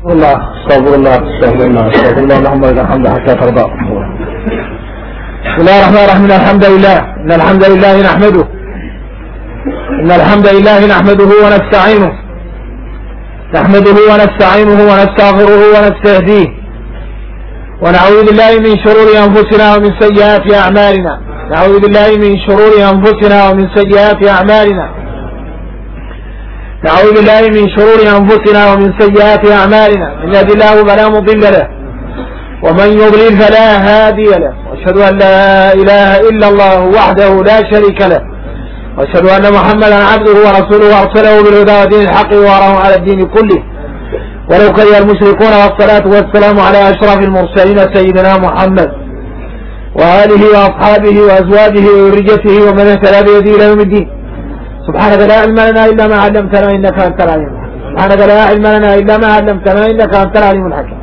والله استغفر الله استغفر الله استغفر الله اللهم لك الحمد حتى ترضى. بسم الله الرحمن الرحيم. الحمد لله إن الحمد لله نحمده نحمده ونستعينه ونستغفره ونستهديه ونعوذ بالله من شرور أنفسنا ومن سيئات أعمالنا من يهد الله فلا مضل له ومن يضلل فلا هادي له وأشهد أن لا إله إلا الله وحده لا شريك له وأشهد أن محمدا عبده ورسوله أرسله بالهدى ودين الحق وأظهره على الدين كله ولو كره المشركون. والصلاة والسلام على أشرف المرسلين سيدنا محمد وآله وأصحابه وأزواجه وذريته ومن اهتدى بهديه إلى يوم الدين. سبحانك لا علم لنا إلا ما علمتنا إنك أنت العليم الحكيم.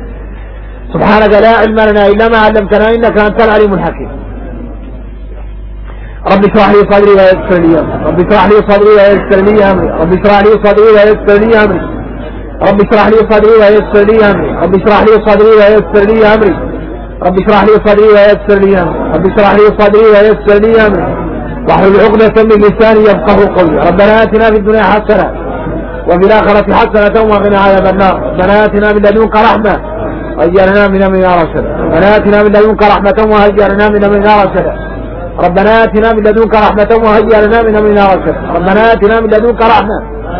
رب اشرح لي صدري ويسر لي أمري رب اشرح لي صدري ويسر لي أمري رب اشرح لي صدري ويسر لي أمري رب اشرح لي صدري ويسر لي أمري رب اشرح لي صدري ويسر لي أمري رب اشرح لي صدري ويسر لي أمري رب اشرح لي صدري ويسر لي أمري واحلل عقدة من لساني يفقهوا قولي. ربنا آتنا في الدنيا حسنة وفي الآخرة حسنة وقنا عذاب النار. ربنا آتنا من لدنك رحمة وهيئ لنا من أمرنا رشدا. ربنا آتنا من لدنك رحمة وهيئ لنا من أمرنا رشدا. ربنا آتنا من لدنك رحمة وهيئ لنا من أمرنا رشدا. ربنا آتنا من لدنك رحمة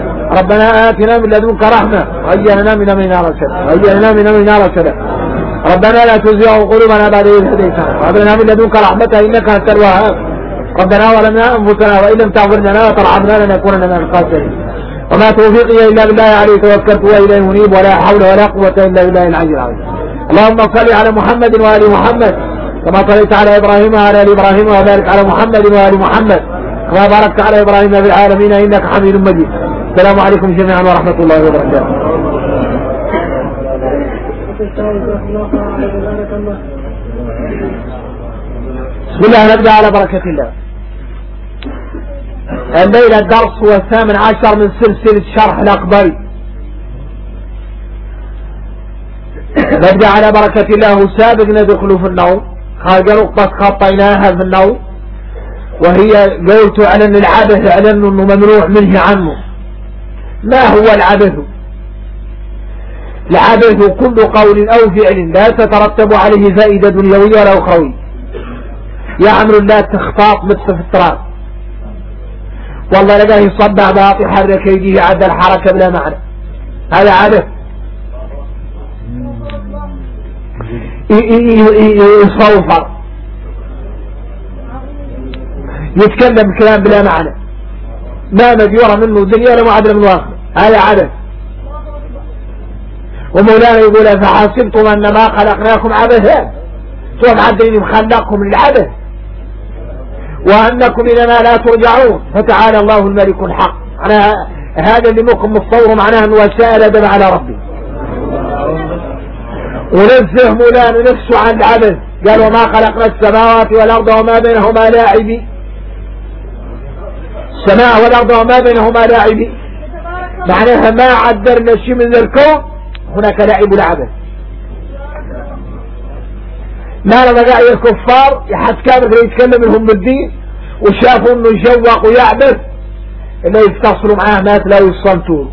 وهيئ لنا من أمرنا رشدا. ربنا لا تزغ قلوبنا بعد إذ هديتنا وهب لنا من لدنك رحمة إنك أنت الوهاب. ربنا ظلمنا أنفسنا وإن لم تغفر لنا وترحمنا لنكونن من الخاسرين. وما توفيقي إلا بالله عليه توكلت وإليه منيب ولا حول ولا قوة إلا بالله العلي العظيم. اللهم صل على محمد وآل محمد كما صليت على إبراهيم وعلى آل إبراهيم وبارك على محمد وآل محمد كما باركت على إبراهيم في العالمين إنك حميد مجيد. السلام عليكم جميعا ورحمة الله وبركاته. بسم الله نبدأ على بركة الله. الليلة الدرس هو 18 من سلسلة شرح الأخباري. نبدأ على بركة الله. سابق ندخل في النوم خارج نقطة خطيناها في النوم وهي قلت على أن العبث على أنه ممنوع منه عنه. ما هو العبث؟ العبث كل قول أو فعل لا تترتب عليه فائدة دنيوية ولا أخروية يعمل لا تخطاط مثل في التراب. والله لقاه يصدع باطي حرك يجيه عدى الحركة بلا معنى. هذا عبث. يصوفر يتكلم كلام بلا معنى ما مديورة منه الدنيا ولا معادلة من واقع. هذا عبث. ومولانا يقول فحسبتم أنما خلقناكم عبثا سوف عدين مخلقكم للعبث وأنكم إلينا لا ترجعون. فتعالى الله الملك الحق. هذا اللي ممكن متصور معناه أنه وسائل أدب على ربي. ونزه مولانا نفسه عن العبث. قال وما خلقنا السماوات والأرض وما بينهما لاعبين. السماء والأرض وما بينهما لاعبين معناها ما عدرنا شيء من الكون هناك لعب العبث. ما لما قاعد الكفار يحد كامل يتكلم لهم بالدين وشافوا انه يشوق ويعبث اللي يتصلوا معاه ناس لا يصلتون.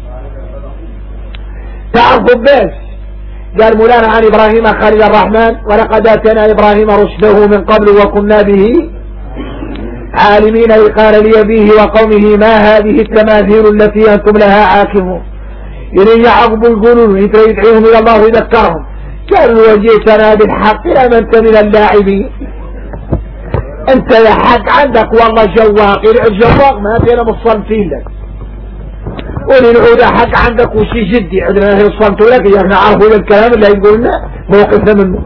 تعرفوا بس قال مولانا عن إبراهيم خليل الرحمن ولقد آتينا إبراهيم رشده من قبل وكنا به عالمين. قال لأبيه وقومه ما هذه التماثيل التي أنتم لها عاكفون. إذن يعقبوا يقولون يدعيهم إلى الله ويذكرهم قالوا وجئتنا بالحق أم أنت من اللاعبين. أنت يا حق عندك والله جواق. الجواق ما فينا مصنفين لك وللعود حق عندك وشي جدي عندنا يصنفوا لك يعني عارفوا الكلام اللي يقولنا موقفنا منه.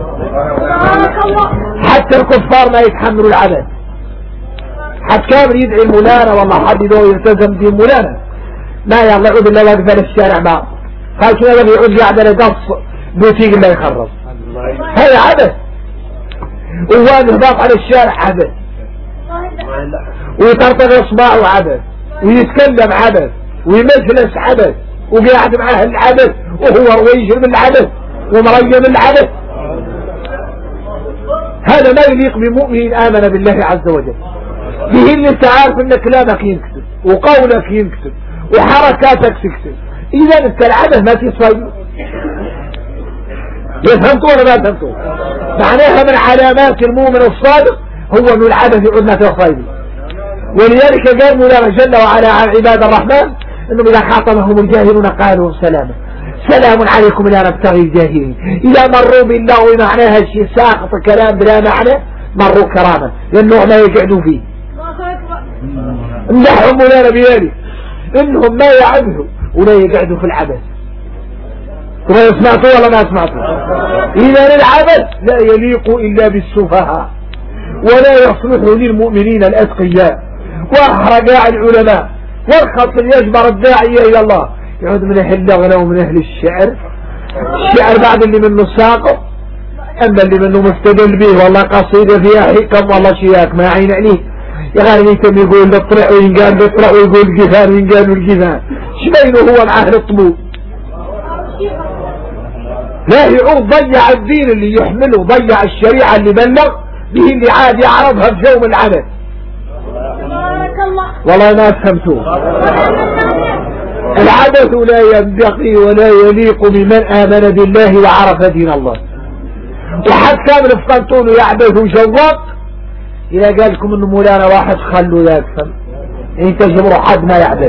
حتى الكفار ما يتحملوا العبث. حد كامل يدعي المولانا والله حد يدعو يلتزم دين مولانا ما يلا يعود الا واقف على الشارع ما قال شنو يعود قاعد على قص بوتيق اللي يخرب. هذا عبث. وواقف باق على الشارع عبث ويطرطق اصبعه عبث ويتكلم عبث ويمجلس عبث وقاعد معاه العبث وهو رويج من العبث ومريم العبث. هذا ما يليق بمؤمن آمن بالله عز وجل. به اللي انت عارف ان كلامك ينكتب وقولك ينكتب وحركاتك تكتب، اذا انت العبث ما تصيب. يفهمتوا ولا ما فهمتوا؟ معناها من علامات المؤمن الصادق هو انه العبث يعود ما تصيب. ولذلك قال مولانا جل وعلا عن عباد الرحمن انهم اذا خاطبهم الجاهلون قالوا سلاما، سلام عليكم لا نبتغي الجاهلين. اذا مروا باللغو معناها شيء ساقط كلام بلا معنى مروا كراما لانه ما يقعدوا فيه. امدحهم مولانا بذلك انهم ما يعبثوا ولا يقعدوا في العبث. كما سمعتوا ولا ما سمعتوا؟ اذا العبث لا يليق الا بالسفهاء ولا يصلح للمؤمنين الاتقياء واحرقاء العلماء والخط يجبر الداعية الى الله يعود من اهل اللغة ومن اهل الشعر. الشعر بعد اللي منه ساقط، اما اللي منه مستدل به والله قصيدة فيها حكم والله شياك ما عين عليه يا غالي يتم يقول بالطلع وينقال بالطلع ويقول الجفان وينقال الجفان شبينه هو مع اهل الطبوع. لا يعود ضيع الدين اللي يحمله، ضيع الشريعة اللي بلغ به اللي عاد يعرضها في يوم العمل. والله ما فهمتوه. العبث لا ينبغي ولا يليق بمن آمن بالله وعرف دين الله. وحد كامل فقنطونه يعبث وشوق إذا قال لكم إنه مولانا واحد خلوا ذاك إن تجبروا حد ما يعبث.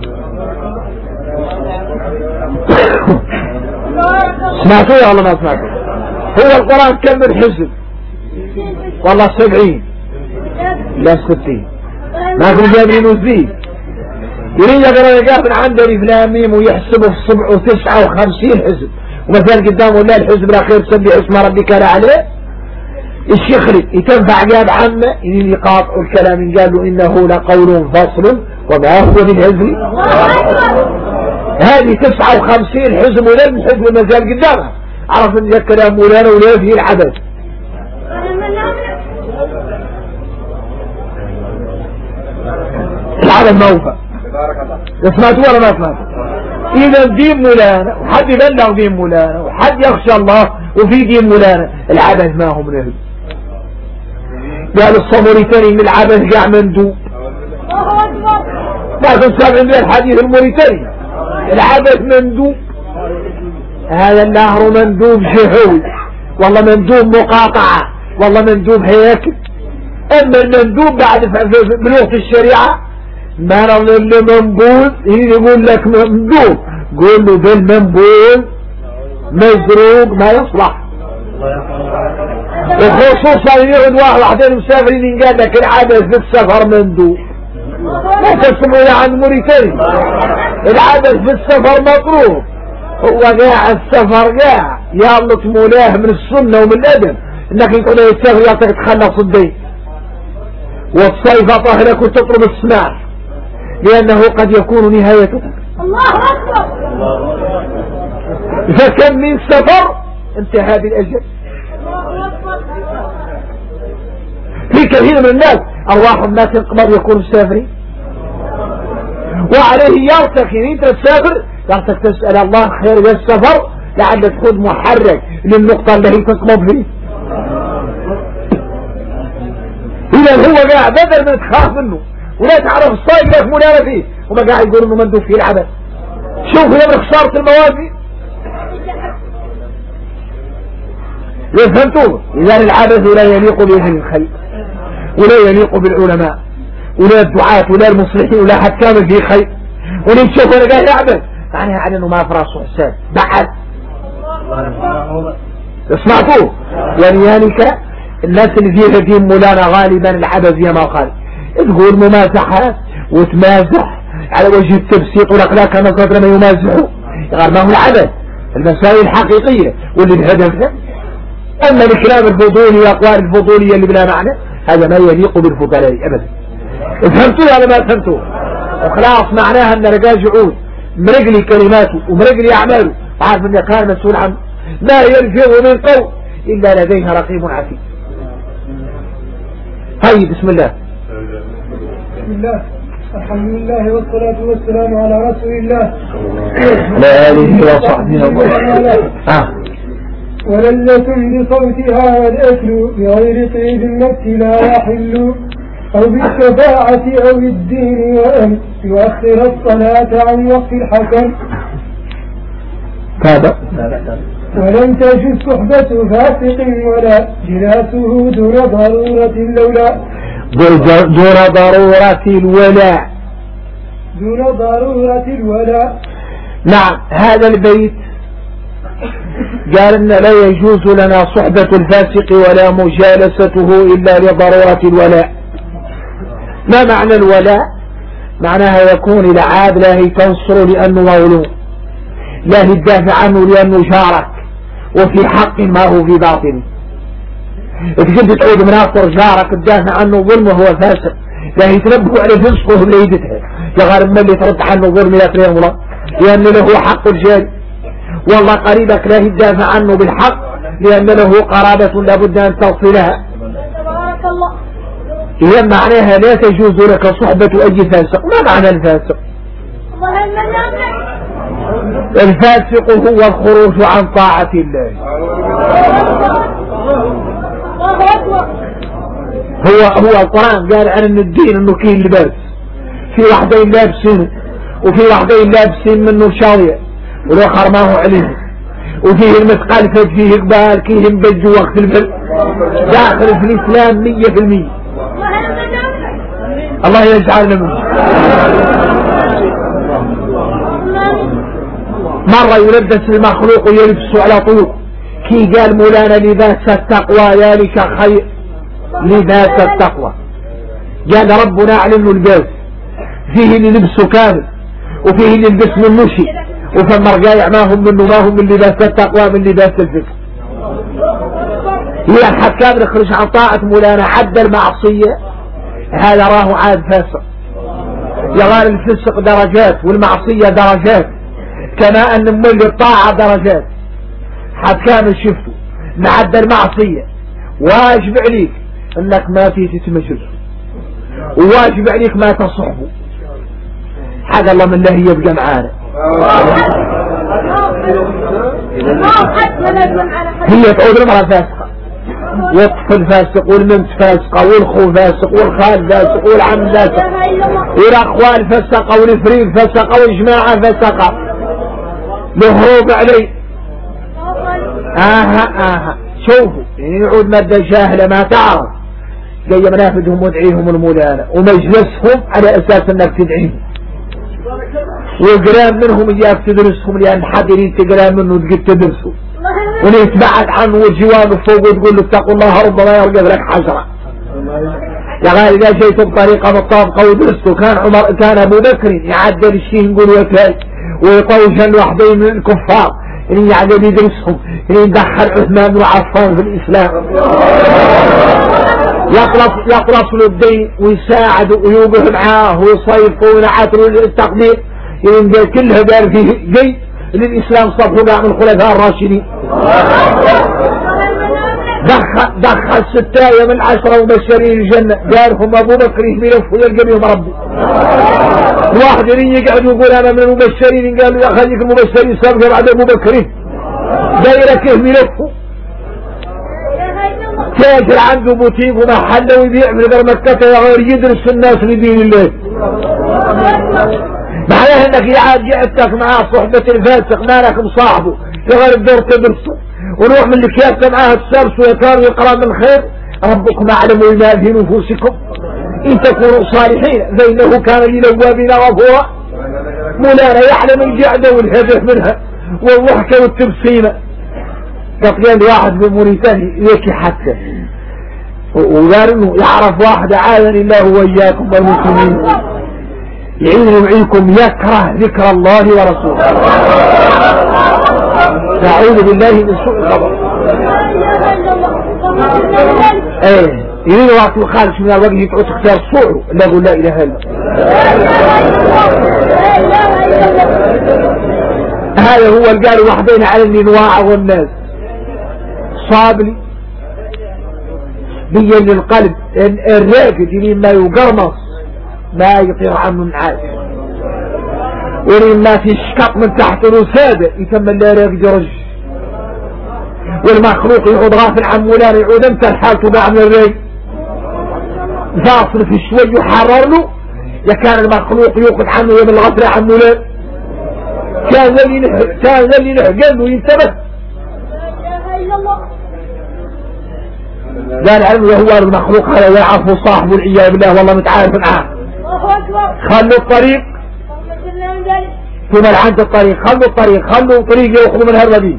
سمعتوا ولا ما سمعتوا؟ هو القرآن كم من حزب؟ والله 70 لا 60 ما في جابرين وزيد. يريد يقرأ يقابل عنده الإفلام ميم ويحسبه في 59 حزب ومثلا قدامه لا الحزب الأخير سبح اسم ربك لا عليه الشيخري يتنفع قاب عامة يقاطع الكلام قال له إنه لقول فصل وما هو بالهزل. هذه 59 حزب ولم حزب مازال قدامها عرف ان الكلام مولانا ولا فيه العبث. العبث موفى. سمعتوا ولا ما سمعتوا؟ اذا دين مولانا وحد يبلغ دين مولانا وحد يخشى الله وفي دين مولانا العبث ما هو منه. قال الصموريتاني من العبث قاع مندوب. ما تنسى من الحديث الموريتاني العبث مندوب. هذا النهر مندوب شهوي والله مندوب مقاطعة والله مندوب هياكل. اما المندوب بعد بلغة الشريعة ما نظل منبوذ يقول لك مندوب قول له بالمنبوذ مزروق ما يصلح. وخصوصا يقعد واحدين مسافرين قال لك العبث في السفر مندوب. ما تسمعوا عن موريتاني العبث في السفر مطروح. هو قاع السفر قاع يالله مولاه من السنة ومن الأدب انك يكون يتسافر يعطيك تخلص الدين والصيف طهرك وتطلب السماح لأنه قد يكون نهايته. الله أكبر. فكم من سفر انتهى بالأجل. في كثير من الناس أرواح الناس قد يكونوا مسافرين وعليه يرتكي انت تسافر يرتك تسأل الله خير السفر لعل تكون محرك للنقطة التي تقبض فيه. إذا هو قاعد بدل من تخاف منه ولا تعرف الصايق لك مولانا فيه وما قاعد يقول انه مندوب فيه العبث. شوفوا يا خسارة الموازي. فهمتوا؟ إذا العبث لا يليق بأهل الخير ولا يليق بالعلماء ولا الدعاة ولا المصلحين ولا حد كامل فيه خير. ولين تشوف ولا قاعد يعبث معناها على انه ما في راسه حساب بعد. اسمعتوه؟ ولذلك الناس اللي فيها دين مولانا غالبا العبث زي ما قال تقول ممازحات وتمازح على وجه التبسيط والاخلاق كما كثر ما يمازحوا غير ما هو العبث المسائل الحقيقية واللي الهدف ده. اما الكلام الفضولي والاقوال الفضولية اللي بلا معنى هذا ما يليق بالفضلاء ابدا. فهمتوا ولا ما فهمتوا؟ وخلاص معناها ان رجال جعود مرقلي كلماته ومرقلي اعماله وعارف ان كان مسؤول عنه ما يلفظ من قول الا لديه رقيب عتيد. هاي بسم الله. بسم الله. الحمد لله والصلاة والسلام على رسول الله لا آله وصحبه وسلم. ولذة بصوتها والأكل بغير طيب النفس لا يحل أو بالشفاعة أو بالدين وأن يؤخر الصلاة عن وقت الحكم. هذا ولم تجد صحبة فاسق ولا جلاسه دون ضرورة لولا دون ضرورة الولاء. دون ضرورة الولاء. نعم، هذا البيت قال إن لا يجوز لنا صحبة الفاسق ولا مجالسته إلا لضرورة الولاء. ما معنى الولاء؟ معناها يكون العاب لا تنصر لأنه مظلوم، لا يدافع عنه لأنه شارك وفي حق ما هو في باطل. تجد تعود مناصر جارك تدافع عنه ظلمه هو فاسق، لا يتنبه على فسقه اللي يدتها يغارب من اللي ترد عنه ظلم لا تريم الله لأن له حق الجاري. والله قريبك لا يدافع عنه بالحق لأن له قرابة لابد أن تصلها. إذا معناها لا تجوز لك صحبة أي فاسق. ما معنى الفاسق؟ الفاسق هو الخروج عن طاعة الله. هو القرآن قال عن الدين انه كيه اللباس، في واحدين لابسين وفي واحدين لابسين منه شاوية والاخر ما هو عليه، وفيه المثقال فج فيه قبال كيه مبج وقت البل داخل في الاسلام 100%. الله يجعلنا منه. مرة يلبس المخلوق ويلبسه على طول كي قال مولانا لباس التقوى ذلك خير. لباس التقوى قال ربنا اعلن الباس، فيه اللي لبسه كامل وفيه اللي لبس منه شيء، وفما رقايع ما هم منه ما هم من لباس التقوى من لباس الفكر. هي الحد كامل يخرج عن طاعة مولانا عد المعصية، هذا راه عاد فاسق. يغار الفسق درجات والمعصية درجات، كما ان مولي الطاعة درجات. حد كامل شفته معد المعصية واجب عليك انك ما في تتمجلس، وواجب عليك ما تصحبه. حاجة الله من الله يبقى معانا. هي تعود المرأة فاسقة والطفل فاسق والبنت فاسقة والخو فاسق والخال فاسق والعم فاسق والاخوال فاسقة والفريق فاسقة والجماعة فاسقة لهروب عليه. شوفوا يعود مادة جاهلة ما تعرف جاي منافذهم وادعيهم المولانا ومجلسهم على اساس انك تدعيهم، وقرام منهم اياك تدرسهم لان حد يريد تقرام منه تقول تدرسه ونتبعد عنه وجوانه فوق وتقول له اتقوا الله ربما يرقب لك حجرة. يا غالي اذا جيت بطريقة مطابقة ودرسته كان ابو بكر يعدل الشيء نقول وكاي ويطوش الوحدين من الكفار اللي يعدل يدرسهم اللي يدخل عثمان وعفان في الاسلام يطلب له الدين ويساعده ويوقف معاه ويصيفه وينعتله للتقدير ينبغي كلها دار فيه جي للإسلام صفه من الخلفاء الراشدين. دخل 6 من 10 مبشرين الجنة قالهم أبو بكر يلف ويلقى بهم ربي. واحد يقعد يقول أنا من المبشرين قال له يا خليك المبشرين سابقا بعد أبو بكر دايرة كيف يلفوا. تاجر عنده بوتيق ومحل ويبيع من غير مكة غير يدرس الناس لدين الله. معناه انك جعتك معاه صحبة الفاسق مالك مصاحبه يغير الدور تدرسه ونروح من الكياسة معاه السرس ويكار يقرأ من خير. ربكم أعلم بما في نفوسكم إن تكونوا صالحين فإنه كان للأوابين غفورا. مولانا يعلم الجعدة والهدف منها والضحكة والتبسيمة. قطيان واحد من موريتاني يكي حتى وقال انه يعرف واحد عاذني الله وإياكم والمسلمين يعين معيكم يكره ذكر الله ورسوله. أعوذ بالله من سوء الخبر. يريد وقت الخالص من الوجه يتعود اختيار صوره لا يقول لا إله إلا هذا هو القال وحدين على الانواع والناس صابلي بيّن القلب الراقد اللي ما يقرمص ما يطير عنه النعاس، ولما في الشقق من تحت الوسادة يتم اللي يرج، والمخلوق يعود غافل عن مولان، يعود انت الحالة باع من الري فاصل في شوي يحرر له، يا كان المخلوق يوقف عنه يوم الغفلة عن مولان، كان اللي نحقن وينتبه. قال علم هو المخلوق هذا يعرف صاحبه العياذ بالله، والله متعارف معاه. خلوا الطريق ثم عند الطريق، خلوا طريق يأخذوا من هالردي.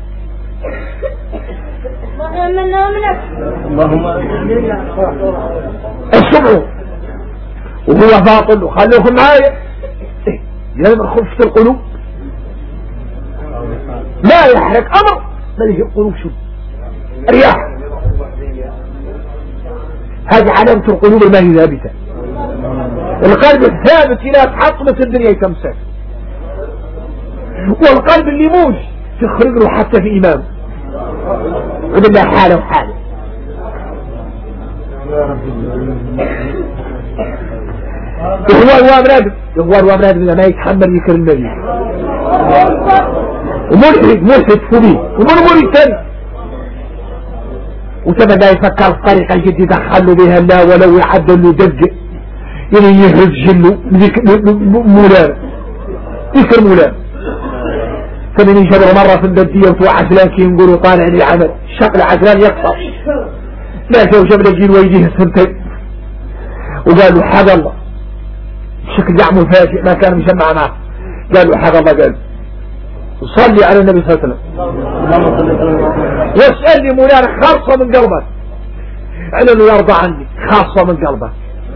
اسمعوا وهو باطل وخلوهم معايا لازم خفة القلوب لا يحرك امر بل هي القلوب شو الرياح، هذه علامة القلوب ما هي ثابتة. القلب الثابت إذا تحطمت الدنيا يتمسك، والقلب اللي موش تخرج له حتى في إمام عد الله حاله وحاله. هو منادم ما يتحمل يكر النبي وملحد فيه ومن ثاني، وتبدأ يفكر في طريقة جديدة خلوا بها الله ولو يعدل له دقة يعني يهرج جله مولان يكر مولان. فمن يجبر مرة في البدية وتوعى عسلان يقولوا طالع للعمل شكل عسلان يقصر لا جو جبل الجيل ويجيه السنتين وقالوا حق الله شكل دعم مفاجئ ما كان مجمع معه، قالوا حق الله قال صلي على النبي صلى الله عليه وسلم واسأل لي مولانا خاصة من قلبك على انه يرضى عني خاصة من قلبك.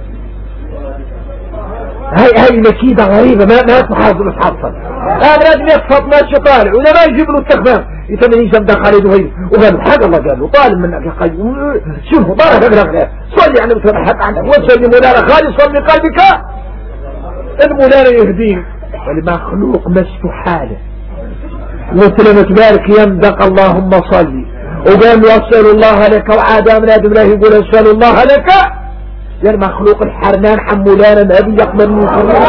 هاي نكيدة غريبة ما تحصل لازم يقفط ماشي طالع ولا ما يجيب له التخفاف يتمنى يجب خالد وهي وقالوا حق الله قالوا طالب منك يا خالد شوفوا طالع فقرق صلي على النبي حق عنك واسأل لي مولانا خالد صلي قلبك المولانا يهديه. والمخلوق مست حاله وسلمة بارك يمدق اللهم صلي وقال له أسأل الله لك وعاد من آدم الله يقول أسأل الله لك يا المخلوق الحرمان حمولانا النبي يقبل من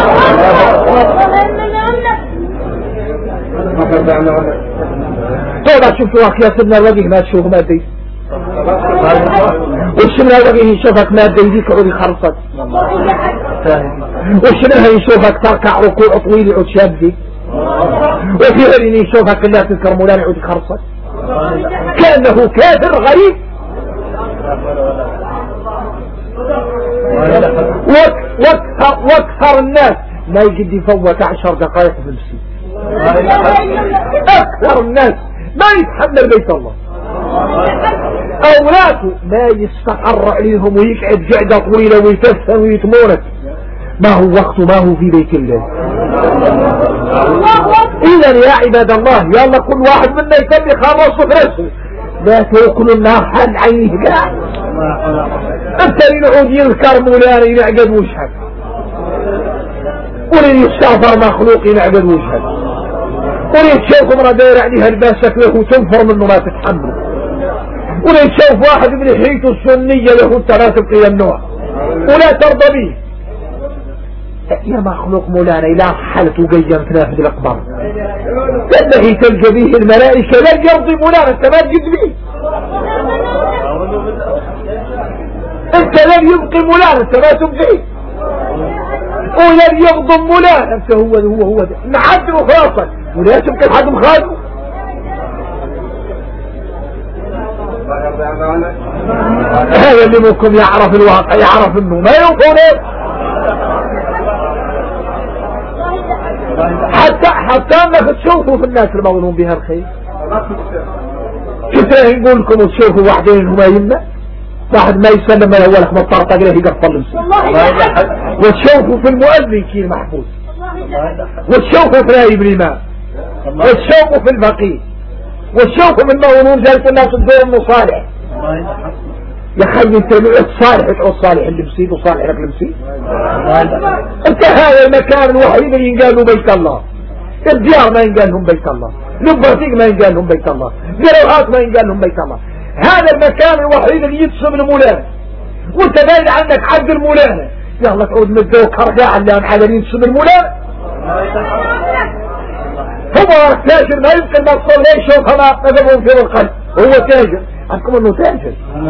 طبعا شفتوا أخي سيدنا الوجه ما تشوف ما دي والشمنا الوجه يشوفك ما دي ديك عودي خرصت والشمنا يشوفك تركع ركوع طويل يعود شابدي وفي غير يشوفك لا تذكر مولانا يعود خرصت كأنه كافر غريب. واكثر الناس ما يجد يفوت 10 دقائق في المسجد، اكثر الناس ما يتحمل بيت الله، اولاده ما يستقر عليهم ويقعد قعدة طويلة ويتفهم ويتمونك، ما هو وقته ما هو في بيت الله. اذا يا عباد الله يلا كل واحد منا يتم يخلص نفسه لا تاكلوا النار حال عينيه كاع انت اللي يعود يذكر مولانا ينعقد وجهك ولين يستغفر مخلوق ينعقد وجهك ولين تشوف مرة داير عليها لباسك له تنفر منه ما تتحمل ولين تشوف واحد من حيته السنية له انت لا تبقي النوع ولا ترضى به. يا مخلوق مولانا إلى حالته قيم تنافذ الأقبار تنهي تلقى به الملائكة لا يرضي مولانا انت ما تجد به انت لن يبقي مولانا انت ما تبقيه ولن يغضب مولانا انت هو ده نحد وخاصة ولا تبقي الحد مخاده. هذا اللي ممكن يعرف الواقع يعرف انه ما يوفونه حتى انك تشوفوا في الناس المظلوم بها الخير كيف يقول لكم تشوفوا واحدين هما يمنا واحد ما يسلم ما يولك ما طرطق له يقفل وتشوفوا في المؤذن كيل محفوظ وتشوفوا في نائب الامام وتشوفوا في الفقيه وتشوفوا من المظلوم جالس الناس الدور انه صالح. يا خي انت الصالح ادعو الصالح اللي مسيد وصالح لك المسيد انت هذا المكان الوحيد اللي ينقال له بيت الله. الديار ما ينقال لهم بيت الله، لبرتيق ما ينقال لهم بيت الله، قروهات ما ينقال لهم بيت الله. هذا المكان الوحيد اللي يتصم المولانا وانت باين عنك عبد المولانا يلا تعود متذوق رجاع اللي عددين سن المولان هو تاجر ما يمكن ما تصل ليش وفما نذبهم في القلب هو تاجر عندكم انه تاجر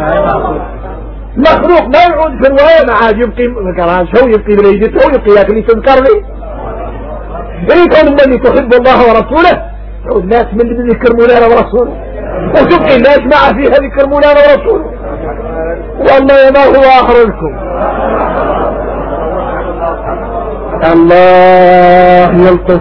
مخلوق ما يعود في الرواية ما عاد يبقي هو يبقي بريدته يبقي لكن يتذكر لي يكون من تحب الله ورسوله تعود ناس من اللي ذكر مولانا ورسوله وتبقي الناس مع فيها ذكر مولانا ورسوله والله ما هو آخركم الله يلطف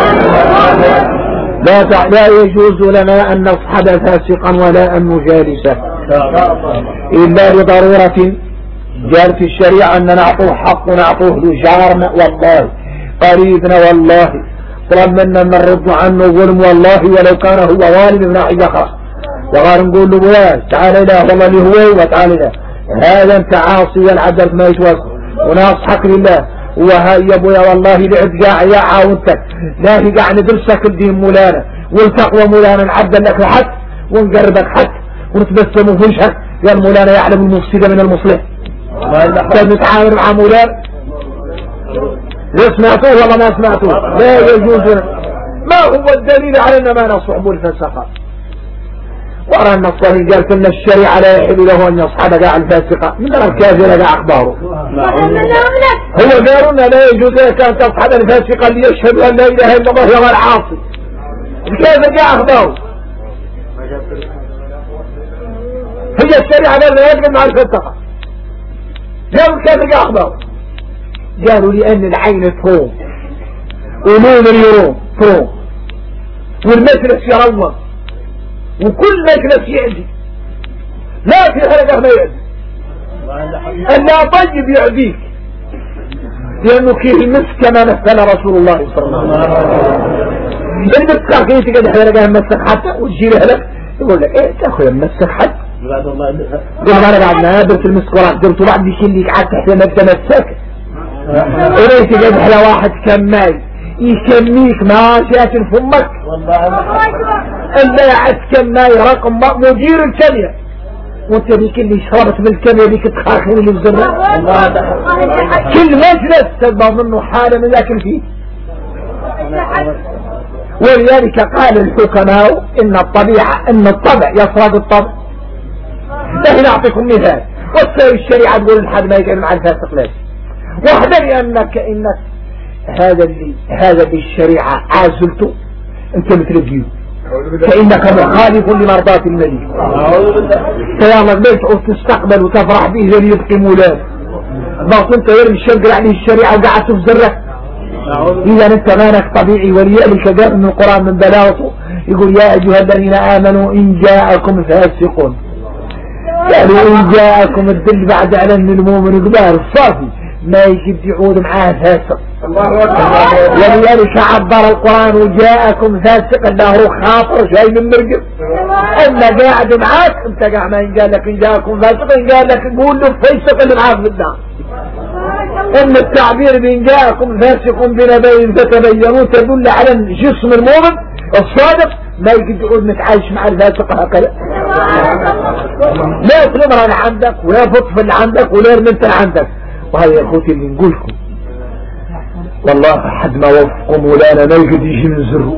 لا يجوز لنا أن نصحب فاسقا ولا أن نجالسه إلا لضرورة جاءت في الشريعة أن نعطوه حق ونعطوه لجارنا والله قريبنا والله طلبنا أن نرد عنه ظلم والله ولو كان هو والد من أحد أخر وغير نقول له بواس تعال إله والله اللي هو وتعال إله هذا انت عاصي والعدل ما يتوسط وناصحك لله وهاي يا ابويا والله لعب قاع يا عاونتك لا هي قاع ندرسك الدين مولانا والتقوى مولانا نعدل لك الحق ونقربك حق ونتبسم في وجهك يا المولانا يعلم المفسد من المصلح كيف نتعامل مع مولانا سمعتوه ولا ما سمعتوه لا يجوز ما هو الدليل على ان ما نصحب الفسقة وأرى أن الصحيح قالت أن الشريعة لا يحل له أن يصحب قاع الفاسقة من ترى الكافر قاع أخباره هو قالوا أن لا يجوز لك أن تصحب الفاسقة ليشهد أن لا إله إلا الله وهو العاصي الكافر قاع أخباره هي الشريعة قال لا يجب مع الفاسقة قالوا الكافر قاع أخباره قالوا لأن العين تروم ونور يروم تروم والمثلث يروم وكل مجلس يعدي لا في حركة ما يعدي ألا طيب يعديك لأنه كيه المسك كما مثل رسول الله صلى الله عليه وسلم المسك كيه تقعد حركة مسك حتى وتجي لك يقول لك ايه تاخذ مسك حتى قلت انا بعد ما درت المسك وراح درته بعد يشيل لك حتى احنا نبدا مسك وليس تقعد على واحد كماي يكميك ما شاكل فمك الا يعد كماي رقم مدير الكمية وانت بيك اللي شربت بالكمية بيك تخاخر اللي بزرع كل مجلس تضمن منه حالة من ذاك فيه ولذلك قال الحكماء ان الطبع يسرق الطبع ده نعطيكم مثال والسير الشريعة تقول لحد ما يقعد مع الفاسق ليش واحذري انك هذا بالشريعة عازلته انت مثل الجيو فانك مخالف لمرضاة الملك فياما بيت تستقبل وتفرح به لن يبقي مولاد ضغط انت يرمي الشنقر عليه الشريعة وقعدت في زرك اذا انت مانك طبيعي ولذلك جاء من القرآن من بلاوته يقول يا ايها الذين امنوا ان جاءكم فاسق قالوا ان جاءكم الدل بعد علم المؤمن قدار الصافي ما يجب يعود معاه فاسق ولذلك عبر القرآن وجاءكم فاسق انه خاطر شيء من مرقب اما قاعد معاك انت قاعد ما قال لك ان جاءكم فاسق قال لك قول له فيسق اللي معاك في الدار اما التعبير بان جاءكم فاسق بنبأ فتبينوا تدل على جسم المؤمن الصادق ما يجب يعود متعايش مع الفاسق هكذا لا تنمر اللي عندك ولا فطف اللي عندك ولا يرمنت اللي عندك وهذا يا اخوتي اللي نقولكم والله حد ما وفقكم ولانا ما يقدر يجي من زره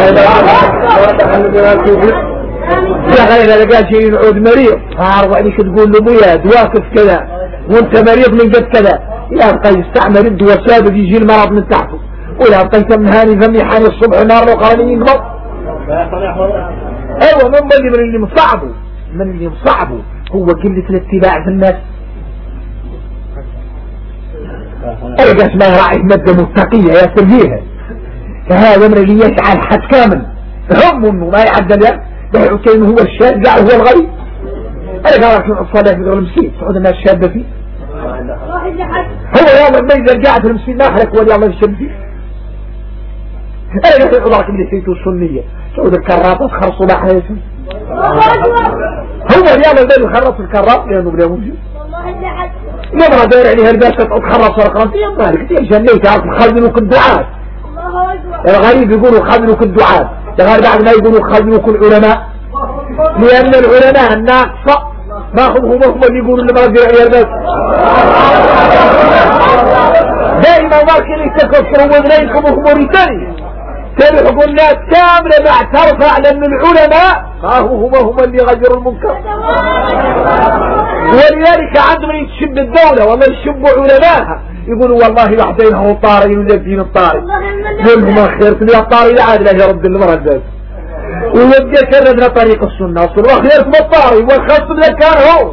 يا غير لقى شيء يعود مريض فعرض عليك تقول له بويا دواكف كذا وانت مريض من قد كذا يا بقى يستعمل الدواء سابق يجي المرض من تحته ولا بقى يتم هاني فمي حاني الصبح نار وقراني ينقض ايوه من اللي مصعبه هو قلة الاتباع في الناس ارجع اسمها راعي مادة متقية يا سريها فهذا من اللي يسعى الحد كامل هم انه ما يعدل ده حسين هو الشاذ هو الغريب ارجع راح الصلاة في المسجد تقعد الناس شابة فيه هو يوم ما يزال قاعد في المسجد ما احرك ولي الله يشب فيه ارجع العراق اللي سيته السنية تقعد الكرات تخرصوا بحر يسمي هو اليوم اللي يخرص الكرات لانه بلا موجود يبغى داير عليها الباشا تخرص ورقرات يا مالك يا جنيت عارف خذلوك الدعاء الغريب يقولوا خذلوك الدعاء الغريب بعد ما يقولوا خذلوك العلماء لأن العلماء الناقصة ما هم اللي يقولوا اللي ما يدير عليها الباشا دائما ماركين يتكسروا وذليكم موريتانيا كانوا يحبوا الناس كاملة ما اعترف على ان العلماء ما هم اللي غيروا المنكر. ولذلك عندهم يتشب الدولة والله يشبوا علماءها يقولوا والله وحدين هو طاري ولا الدين الطاري يقول لهم خير تبيع الطاري العادل لا يرد المرد ويبقى كردنا طريق السنة والله خيركم الطاري والخصم اللي كان هو.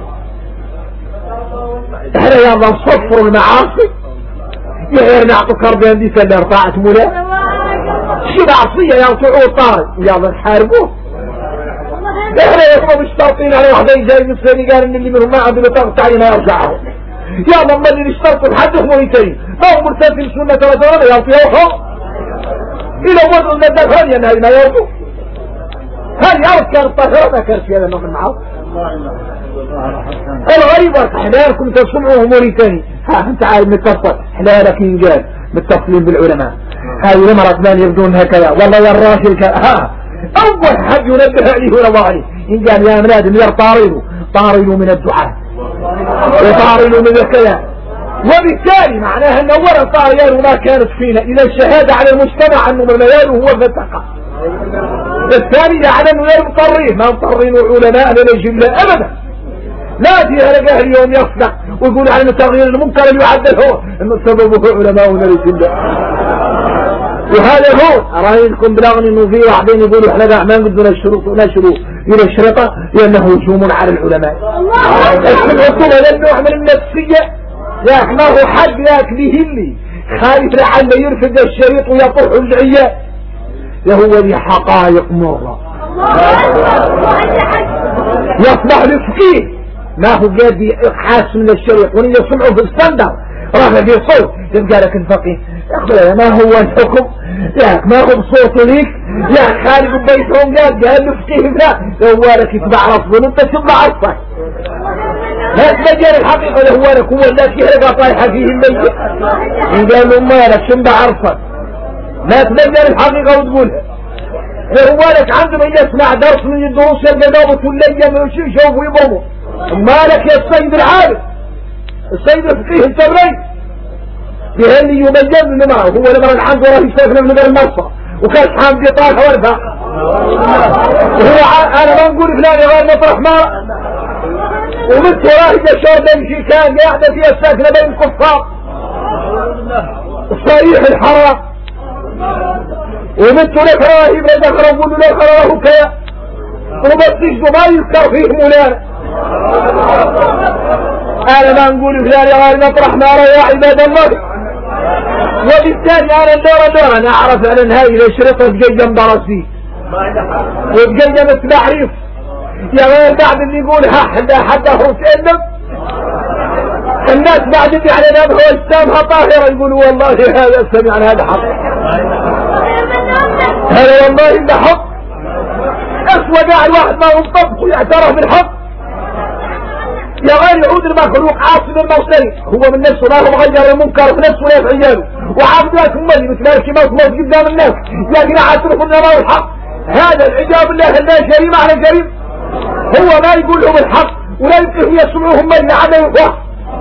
احنا يا الله نصفروا المعاصي يغير نعطوا كربان دي سنة ارطاعت مولا شي معصية يا طلعوا الطاري يا الله نحاربوه. احنا يا اخوة مشترطين على واحدين جاي من السنغال ان اللي منهم ما عنده بطاقة تعيين يرجعهم يا الله ما اللي اشترطوا لحد موريتاني ما هو مرتفل سنة ثلاثة يا طيوحهم الى وضع المدى هل ينهي ما يرجو هل يركر الطهرة ما كان في هذا النوع من المعاصي. الغريب احلالكم تسمعوه موريتاني ها انت عارف متصل احلالك ينجال متصلين بالعلماء هاي المرض يبدون هكذا والله يا الراشد ها اول حد ينبه عليه ولوائي ان قال يا منادم يا طارينوا من الدعاء وطارينوا من الكلام وبالتالي معناها ان اولا طاريان ما كانت فينا الى الشهادة على المجتمع انه مليان هو فتقى. الثاني على انه يمطرين ما مطرين علماء لنا جملة ابدا لا فيها لقاه اليوم يصدق ويقول على تغيير المنكر اللي يعدل هو انه سببه علماؤنا لجملة. وهذا هو أرايكم بلغني انه في واحدين يقولوا احنا ما نقدر نشروا الى الشرطة لانه هجوم على العلماء. السلطة هذا النوع من النفسية يا اخي ما هو حد ياكله اللي خايف لعل يرفد الشريط ويطرح العياء هو دي حقائق مرة يصبح لفقيه ما هو قادي حاس من الشريط وان يسمعوا في الستاندر رافع في صوت يبقى لك الفقيه يا ما هو الحكم يا ما هو بصوته ليك يا خالق بيتهم قال لفقيه لا هو لك يتبع رفضه انت تتبع رفضه لا تبجر الحقيقة هو لك هو اللي يحرق طايحة فيه الميت إن قال له ما لك شنبع عرفك لا تبجر الحقيقة وتقولها هو لك عندما يسمع درس من الدروس يلقى ضابط والليا من يشوف ويبرمه ما لك يا السيد العالم السيد الفقيه التبري بهاللي يبين من معه هو لما الحمد لله يستخدم من المرصة وكان حامد طايحة وارفع وهو انا ما نقول فلان غير مطرح ما ومثل راهي شرب يمشي كان قاعدة فيها الساكنة بين الكفار صريح الحرام ومثل لك راهي بلد اخر وقولوا لك راه كيا وبس يجدوا ما يذكر فيه مولانا انا ما نقول فلان غير مطرح ما رأى يا عباد الله. وبالتالي انا دور انا اعرف ان هاي الاشرطة تقيم براسي وتقيم التعريف يا غير بعد اللي يقول حتى هو تألم الناس بعد اللي على نبه واجتامها طاهرة يقولوا والله هذا سمعنا هذا حق هذا والله إلا حق أسوى قاعد واحد ما ينطبق ويعترف بالحق يا غير يعود المخلوق عاصم الموصلي هو من نفسه ما هو غير المنكر بنفسه ولا في عياله وعاصم لك هم اللي متماركي موت قدام الناس لكن عاصمكم انما هو الحق هذا العجاب الله لا جريمة على جريمة هو ما يقول لهم الحق ولا يمكن يسمعوهم من عدم الوقت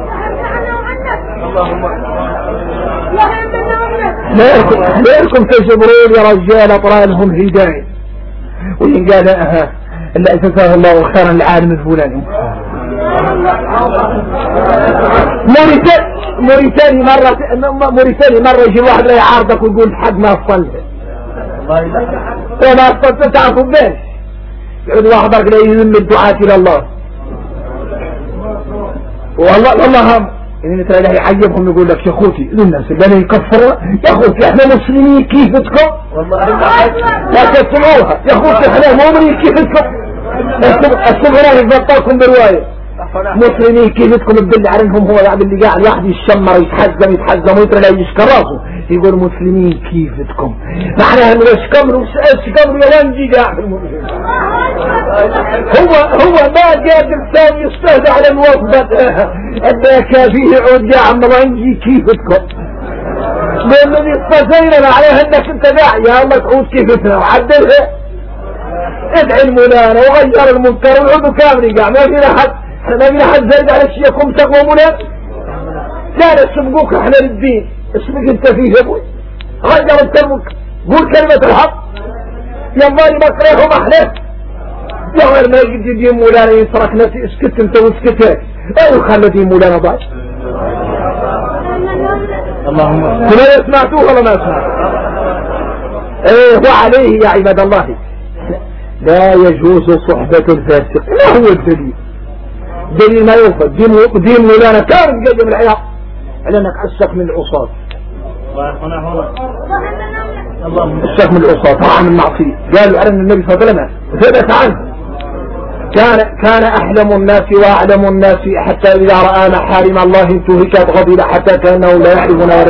ليكم تجبرون يا رجال اطرالهم هداية وإن قال إلا أجزاه الله خيرا العالم الفلاني. موريتاني مرة يجي واحد لا يعارضك ويقول حد ما أصلت وما أصلت تعرفوا بيش يقعد واحد لا يذم الدعاة إلى الله والله هم إن ترى له يعجبهم يقول لك يا أخوتي الناس اللي يكفروا يا أخوتي إحنا مسلمين كيفتكم لا تسمعوها يا أخوتي إحنا مؤمنين كيفتكم السمعنا يفضلكم برواية مسلمين كيفتكم الدل عليهم هو يعني اللي قاعد واحد يشمر يتحزم ويترى لا يشكر راسه يقول مسلمين كيفتكم معناها انه يشكمروا يا وانجي قاعد هو ما قادر ثاني يستهدى على الوصفة انك فيه عود يا عم وانجي كيفتكم لان يستزينا عليها انك انت داعي يا الله تعود كيفتنا وعدلها ادعي المولانا وغير المنكر والعود كامل قاع ما فينا حد زايد على الشيء يقوم تقوى مولانا لا سبقوك احنا للدين، اسمك انت فيه يا ابوي، غير الترمك، قول كلمة الحق يا الله بكرههم احنا يا غير ما يجي دين مولانا يترك نفسي. اسكت انت واسكتك او خلي دين مولانا ضايع. اللهم ما سمعتوه ولا ما سمعتوه؟ ايه وعليه يا عباد الله لا يجوز صحبة الفاسق. ما هو الدليل؟ دليل ما يوفد دين مولانا كان جاي من العراق على انك عسك من العصاة، عسك من العصاة طبعا من معصية. قالوا أن النبي صلى الله عليه وسلم ثبت عنه كان أحلم الناس وأعلم الناس حتى إذا رأى محارم الله انتهكت غضب حتى كأنه لا يعرف نار.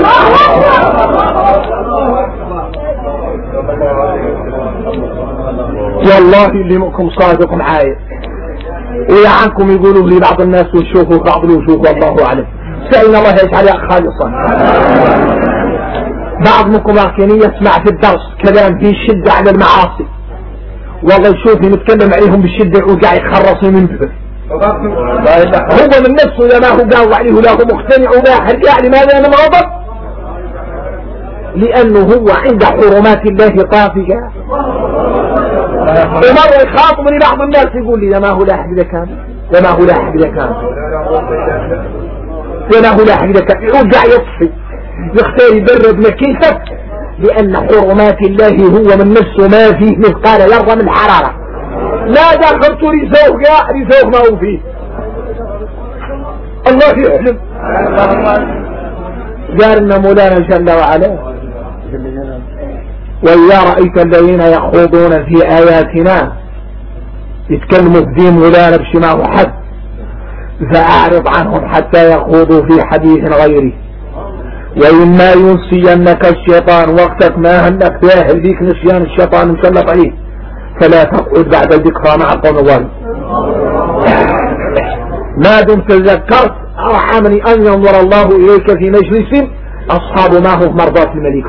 والله اللي منكم صادق معايا ويا عنكم يقولوا لي بعض الناس وشوفوا بعض الوشوف والله أعلم. سألنا الله يجعلها خالصا. بعض منكم ممكن يسمع في الدرس كلام فيه شدة على المعاصي، والله يشوفني نتكلم عليهم بالشدة وقاعد يخرصوا منه. هو من نفسه إذا ما هو قاوى عليه ولا هو مقتنع ولا يعني ماذا أنا مغضب، لأنه هو عند حرمات الله طافقة. ومرة يخاطبني بعض الناس يقول لي ما هو لاحق إذا كان ما هو لاحق إذا كان ما هو لاحق إذا كان يرجع يطفي يختار يبرد مكيفك، لأن حرمات الله هو من نفسه ما فيه مثقال ذرة من حرارة. لا دخلت رزوه ما هو فيه. الله يعلم. جارنا مولانا جل وعلا وإذا رأيت الذين يخوضون في آياتنا يتكلموا في دين مولانا بشماه حد فأعرض عنهم حتى يخوضوا في حديث غيره. وإما ينسينك الشيطان وقتك ما هنك تاهل فيك نسيان الشيطان مسلط عليه فلا تقعد بعد الذكرى مع القوم الظالمين. ما دمت تذكرت أرحمني أن ينظر الله إليك في مجلس أصحاب ما هو مرضات الملك.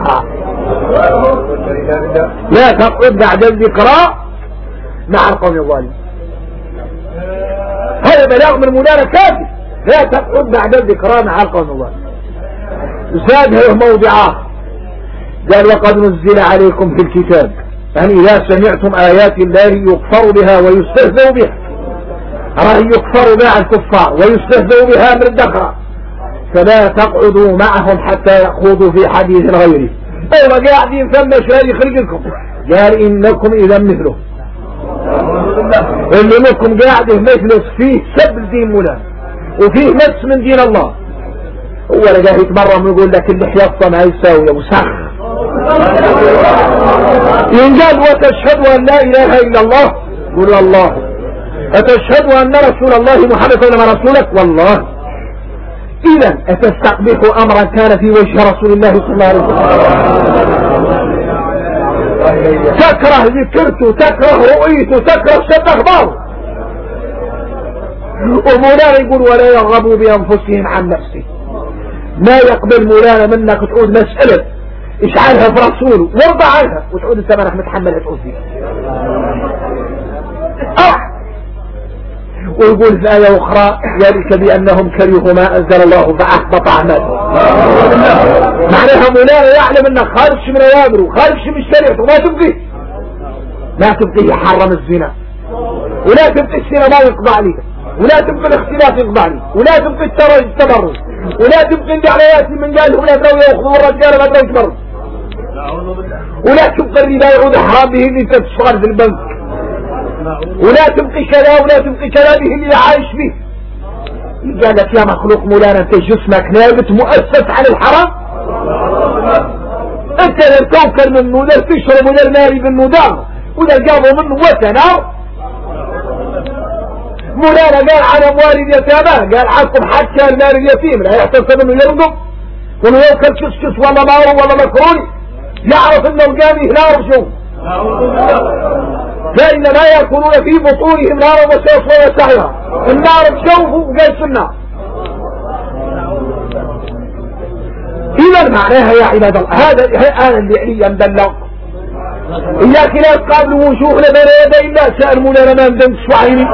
لا تقعد بعد الذكرى مع القوم الظالمين. هذا بلاغ من مولانا كافي. لا تقعد بعد الذكرى مع القوم الظالمين. زادها موضعات قال وقد نزل عليكم في الكتاب أن إذا سمعتم آيات الله يكفر بها ويستهزأ بها، رأي يكفر بها الكفار ويستهزأ بها من الدخرة فلا تقعدوا معهم حتى يخوضوا في حديث غيره. أيضا قاعدين ثم شهاد يخرجكم قال إنكم إذا مثله اللي منكم قاعده مثله فيه سب دين مولانا وفيه مس من دين الله. هو لقاه يتبرم ويقول لك اللحية ما يساوي وسخ ينقال وتشهد أن لا إله إلا الله قل الله أتشهد أن رسول الله محمد ولا رسولك والله. إذا أتستقبح أمرا كان في وجه رسول الله صلى الله عليه وسلم تكره ذكرته تكره رؤيته تكره شد أخباره. ومولانا يقول ولا يرغبوا بأنفسهم عن نفسه. ما يقبل مولانا منك تعود مسألة اشعالها في رسوله وارضى عنها وتعود انت ما رح متحمل تعود فيها. ويقول في آية أخرى ذلك بأنهم كرهوا ما أنزل الله فأحبط أعمالهم. معناها مولانا يعلم أنك خارجش من أوامره خارجش من شريعته ما تبقيه حرم الزنا ولا تبقي السينما يقضى عليها ولا تبقي الاختلاف يقضى عليه ولا تبقي التبرج ولا تبقي الدعوات من قال ولا تروي يأخذوا الرجال ما تروي تبرج ولا تبقي الربا يعود حرام به اللي تتصغر في البنك ولا تبقي كذا ولا تبقي كذا به اللي عايش به. قال لك يا مخلوق مولانا انت جسمك نابت مؤسس على الحرام. انت لا توكل منه ولا تشرب ولا المالي منه دار ولا جابوا منه وتنار. مولانا قال عن اموال اليتامى قال عنكم حتى المال اليتيم لا يحتسب انه يرقب وانه يوكل كسكس ولا مارو ولا مكروني يعرف انه القامي لا رجو فإنما يكونون في بطونهم نارا وسيصلون سعيرا. النار بجوفه وقيس النار. إذا معناها يا عباد الله هذا اللي عليا نبلغ إياك لا تقابلوا وجوهنا بين يدي الله. سأل مولانا ما ندمت شوعيني،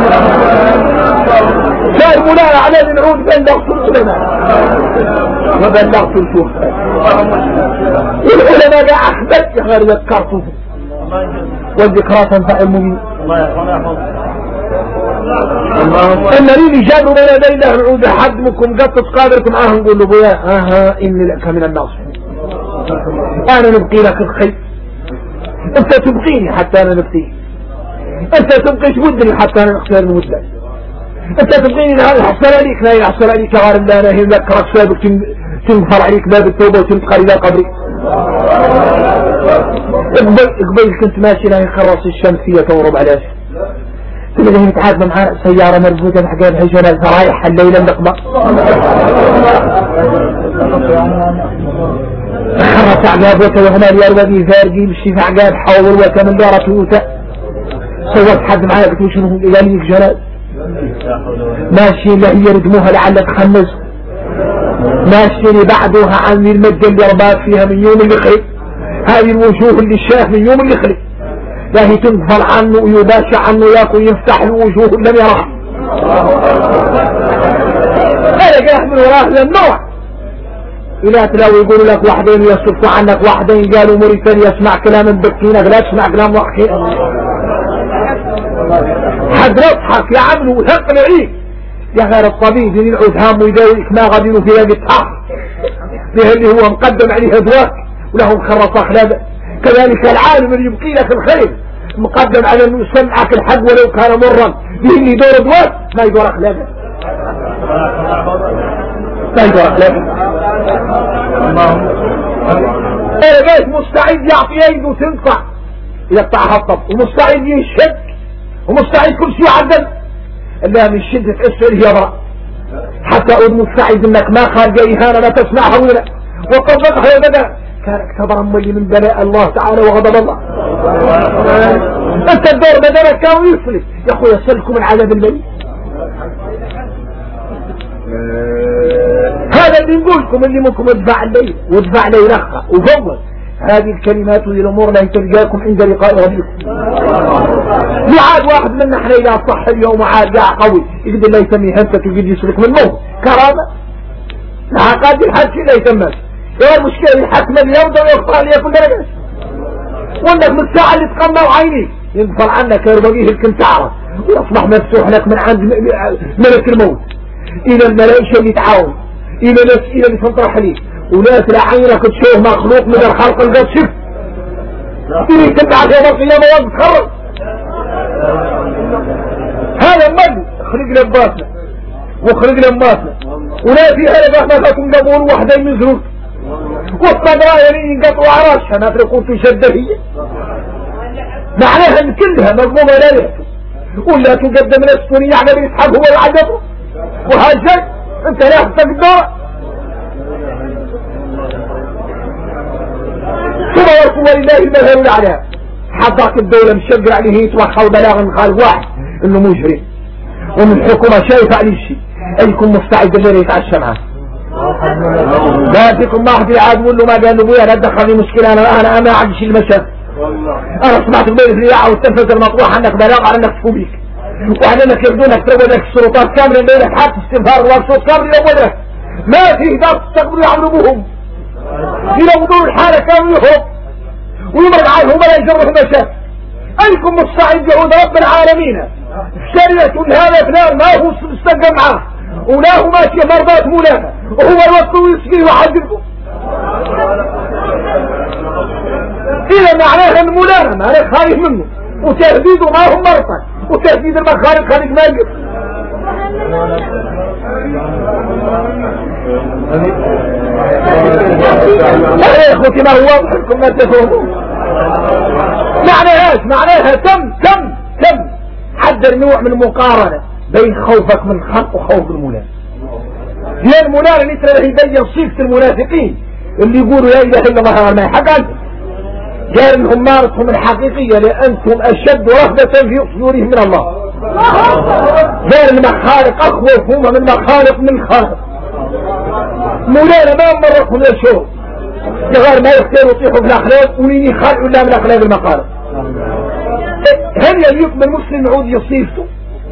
سأل مولانا على نعود بلغت العلماء وبلغت الشوف والعلماء قاع أخبت يا غير ذكرته والذكرى تنفع المؤمنين. أما لي جابوا بين يدي الله نعود حد منكم قطت قادركم نقول له بيا إني لك من الناصحين، أنا نبقي لك الخير، أنت تبقيني حتى أنا نبقيك، أنت تبقي تودني حتى أنا أختار مودك، أنت تبقيني أحسن عليك لا يحسن عليك غير الله أنا هم لك ركسابك تنفر عليك باب التوبة وتنتقل إلى قبري. قبيل كنت ماشي لا يخرص الشمسية تورب علاش تبدأ يتعاد معها سيارة مربوطة بحقاب حجنة رايح الليلة النقبة خرص عقاب وتوهنا الياربي فارقي بشي في عقاب حول وكمن دارة ووتا صوت حد معايا قلت له شنو إلاليك جنات ماشي لا هي ردموها لعل تخمس ماشي اللي بعدوها عن المجة اللي ربات فيها من يوم اللي خلق هذه الوجوه اللي شاف من يوم اللي خلق لا هي تنفر عنه ويباشى عنه ياكل يفتح الوجوه لم يراه هذا جاه من وراه للنوع إلا تلاوي يقولوا لك واحدين يصفوا عنك واحدين قالوا موريتاني يسمع كلام بكينك لا تسمع كلام وحكي حد نضحك يا عم وثق العيد يا غير الطبيب ينعود هام ويداويك ما غادينه في هذه الحق فيه اللي هو مقدم عليه أدواك ولهم خرص أخلاق كذلك العالم اللي يبقي لك الخير مقدم على انه يسمعك الحق ولو كان مرا به اللي يدور أدواك ما يدور أخلاقه ما يدور أخلاقه ايه بيت مستعد يعطي يده تنفع يقطعها الطب ومستعد يشد ومستعد كل شيء عدل اللي من شدة اسفل يبرأ حتى أقول مستعد انك ما خارج إهانة لا تسمعها ولا وطبقها وبدأ كانك تضرملي من بلاء الله تعالى وغضب الله انت الدور بدلك كان يفلت يا اخويا سلكم من عذاب الليل هذا اللي نقولكم اللي منكم ادفع الليل وادفع لي رخة وفوض هذه الكلمات والأمور لا تلقاكم عند لقاء ربكم وعاد واحد منا احنا إذا صح اليوم وعاد قاع قوي يقدر لا يسميه هنسة تجد يسلك من الموت كرامة العقاد الحج لا يسمى يا المشكلة الحكم اللي يرضى ويقطع ليكن درجة وانك من الساعة اللي تقمى وعيني ينفر عنك يربقيه الكنتارة ويصبح مفتوح لك من عند ملك الموت إلى الملائكة اللي تعاون إلى الأسئلة اللي تنطرح ليك ولا ترى عينك تشوف مخلوق من الخلق القد شف إلي تبعث يوم القيامة وانت تخرج هذا المجد اخرج لباسنا واخرج لماسنا ولا في هذا بحثكم قبول وحدين من زروت والصدراء اللي ينقطوا عراشها ما تركون في شدة هي معناها ان كلها مضمومة لا يحكم ولا تقدم الاسفونية على اللي يسحب هو العجب وهالشيء انت لا تقدر ثم ورسول الله المهر الأعلى حضرت الدولة مشجع عليه يتوخى البلاغ من خالق واحد انه مجرم ومن الحكومة شايفة عليه الشيء ايكم مستعد اللي يتعشى معه لا فيكم ما حد يعاد له ما قال له ابويا لا تدخلني مشكلة انا عاد شيء المشهد انا سمعت بين الرياعة والتنفذ المطروح انك بلاغ على انك تفو بيك وعلى انك يبدونك تروجك السلطات كاملة بينك حتى استنفار والصوت كامل يوجدك ما في دار تستقبلوا يعملوا بهم يلوضوا الحالة كانوا يهرب ويمرق عنهم ولا يجرهم مشاكل أنكم مستعد يعود رب العالمين شريعة هذا فلان ما هو استقى معاه ولا هو ماشي مرضات مولانا وهو الوقت ويسقيه وحدكم إذا معناها المولانا معناها خارج منه وتهديده ما هو مرضى وتهديد المخارج خارج ما يجب يا اخوتي ما هو واضح لكم ما تفهمون معناها معناها تم حذر نوع من المقارنة بين خوفك من الخلق وخوف المولى هي المولى اللي ترى يبين صفة المنافقين اللي يقولوا لا اله الا الله ما حق عنه جار انهم مارسهم الحقيقية لانتم اشد رهبة في صدورهم من الله جار المخالق اخوف هم من مخالق من خالق مولانا ما مركم يشوف غير ما يختاروا يطيحوا في الاخلاق ولين يخلعوا لها من اخلاق المقارب. هل يليق بالمسلم يعود يصيفته؟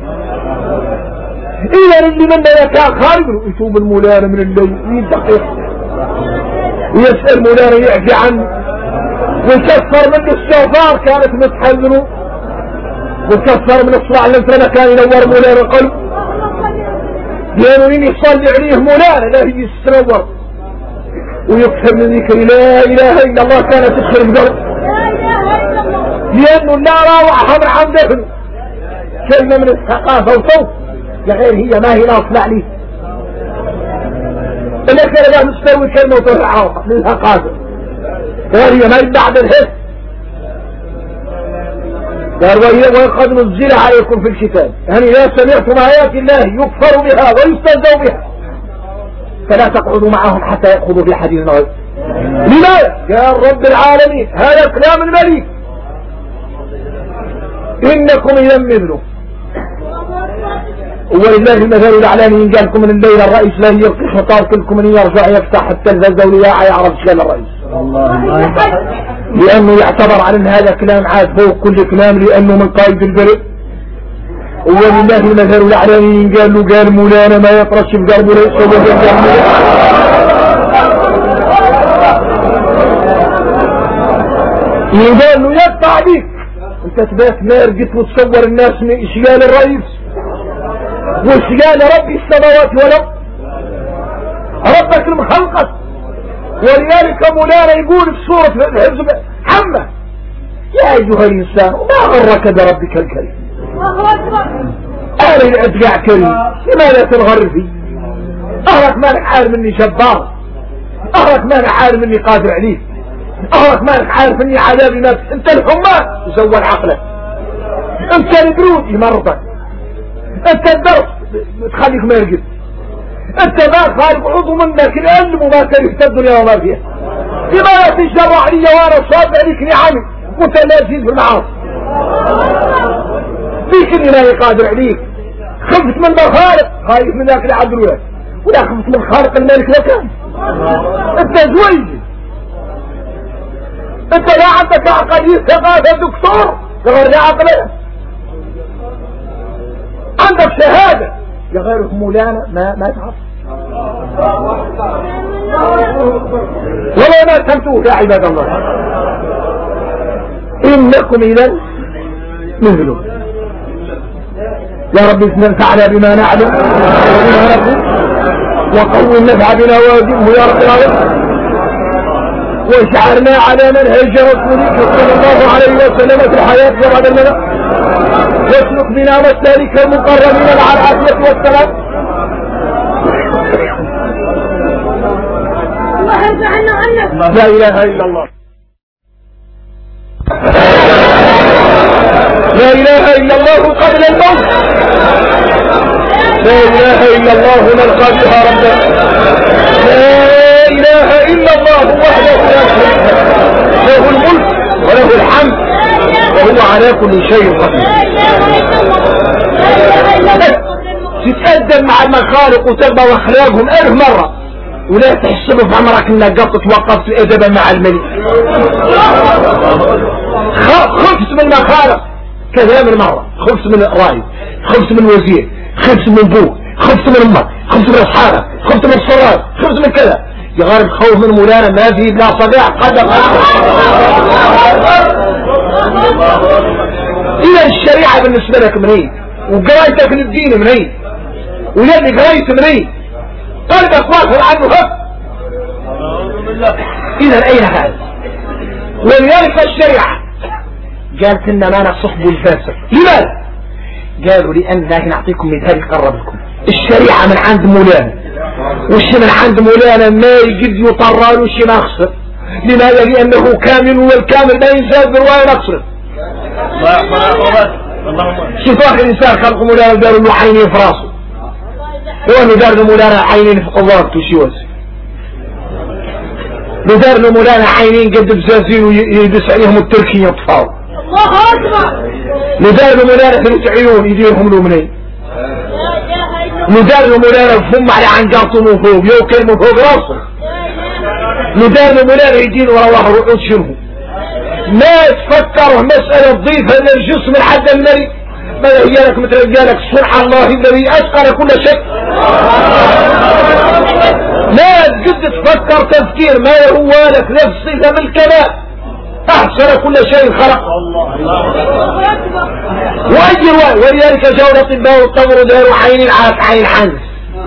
إذا اللي منا كان خارج يتوب المولانا من الليل يدقق ويسأل مولانا يعفي عنه ويكسر منه الشوفار كانت متحزنه ويكسر من الصراع اللي انتنا كان ينور مولانا قلب لأنه مين يصلي عليه مولانا لا هي يستنور ويكثر من ذكر لا إله إلا الله كانت تدخل القلب لأنه النار وحمر عن دفنه كلمة من الثقافة وصوت لغير هي ما هي ناصلة عليه الأخير لا مستوي كلمة وترعاها للثقافة غير هي ما يبعد الحس قال وقد نزل عليكم في الكتاب يعني إذا سمعتم آيات الله يكفر بها ويستهزأ بها فلا تقعدوا معهم حتى يأخذوا في حديث غيره. لماذا؟ قال رب العالمين هذا كلام الملك إنكم إذا مثله ولله المثل الأعلى إن جالكم من الليل الرئيس لا يلقي خطاب كلكم من يرجع يفتح التلفزة ولياع يعرف شكل الرئيس لأنه يعتبر على أن هذا كلام عاد فوق كل كلام لأنه من قائد البلد ولله المثل الأعلى إن قال له قال مولانا ما يطرش بقلبه ليس قال له يقطع بيك انت تبات مارجت وتصور الناس من اشيال الرئيس واشيال رب السماوات والارض ربك المخلقة ولذلك مولانا يقول في سورة الحزب حمى يا ايها الانسان ما غرك بربك الكريم اهل الادقاع كريم لماذا تنغر فيه اهلك مالك عارف اني جبار اهلك مالك عارف اني قادر عليك اهلك مالك عارف اني عذابي نفس انت الحمى يزول عقلك انت البرود يمرضك انت الدرس تخليك ما يرقد انت ما خالق عضو منك العلم وما كرهت الدنيا وما فيها لماذا تجرع لي وانا صاب عليك نعمي وانت لا تزيد في المعاصي فيك اني لا قادر عليك خفت من الخالق خايف من ذاك العبد الولاد ولا خفت من خالق الملك لكان انت زويجي انت لا عندك عقلية ثقافة دكتور غير عقلية عندك شهادة يا غير مولانا ما تعرف ولا ما فهمتوه يا عباد الله إنكم إذا مثله يا رب ننفعنا بما نعلم وبما نقول وقوي النفع بنا واجبه يا رب العالمين واشعرنا على منهج رسولك صلى الله عليه وسلم في الحياة وبعد الممات واسلك بنا مسالك المقربين مع العافية والسلام لا إله إلا الله لا إله إلا الله قبل الموت لا إله إلا الله نلقى بها ربنا لا إله إلا الله وحده لا شريك له له الملك وله الحمد وهو على كل شيء قدير تتقدم مع المخالق وتربى واخلاقهم 1000 مرة ولا تحسبه في عمرك انك قد توقفت ادبا مع الملك خفت من المخالق كذا من مرة خفت من الرئيس خفت من الوزير خفت من ابوك خفت من امك خفت من اصحابك خفت من الصلاة خفت من كذا يا غير الخوف من مولانا ما فيه لا صداع قدر إذا الشريعة بالنسبة لك منين وقرايتك للدين منين ولاني قرايت منين قلبك واصل عنه هف إذا أين هذا ولذلك الشريعة قالت إن ما نصحب الفاسق لماذا قالوا لأن نعطيكم مثال يقرب لكم الشريعة من عند مولانا والشي من عند مولانا ما يجد يطرر والشي ما يخسر لماذا لأنه كامل والكامل لا ينزاد برواية نقصر شوف واحد الإنسان خلق مولانا دار له عينين في راسه وانه دار له مولانا عينين في قوارته وشي واسع دار له مولانا عينين قد بزازين ويدس عليهم التركي يطفاو الله أكبر ندار له مولانا 3 عيون يديرهم له منين ندار له مولانا فم على عنجرته من فوق يوكل من فوق راسه ندان مولان يدين ورواه رؤوس شنه ما تفكر مسألة تضيف ان الجسم لحد المريء ما هي لك مثل رجالك صنع الله الذي اتقن كل شيء ما تقد تفكر تفكير ما هو لك نفسي من الكمال احسن كل شيء خلق ولذلك جاء الاطباء والتمر داروا عين عين عنز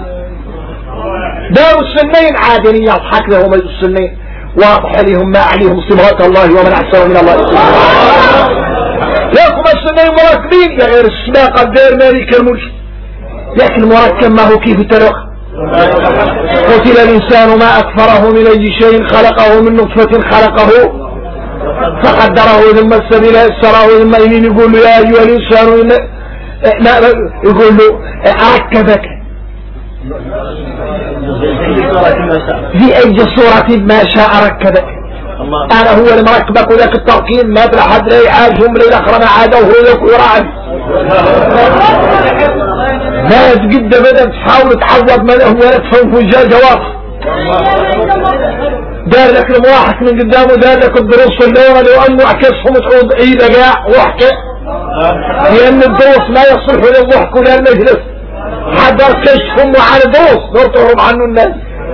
داروا السنين عادنية يضحك لهم السنين واضح لهم ما عليهم صبغات الله ومن احسن من الله لكم السنين مركبين يا غير السماء قدر مالك الملك لكن مركب ما هو كيف التلوخ قتل الانسان ما اكفره من اي شيء خلقه من نطفة خلقه فقدره ثم السبيل يسره ثم يقول له يا ايها الانسان يقول له اركبك في اي صورة ما شاء ركبك انا هو اللي مركبك وذاك التركيب ما بلا حد لا يعالجهم لا الاخر ما عاده وهو يراعي ناس قد بدأت تحاول تعوض من هو يدفن في جواب دار لك المواحك من قدامه دار لك الدروس اللورة لو انه عكسهم تعود عيدة قاع وحكة لان الدروس ما يصلح للضحك ولا المجلس حضر كشفهم وعن دروس دور تهرب عنه الناس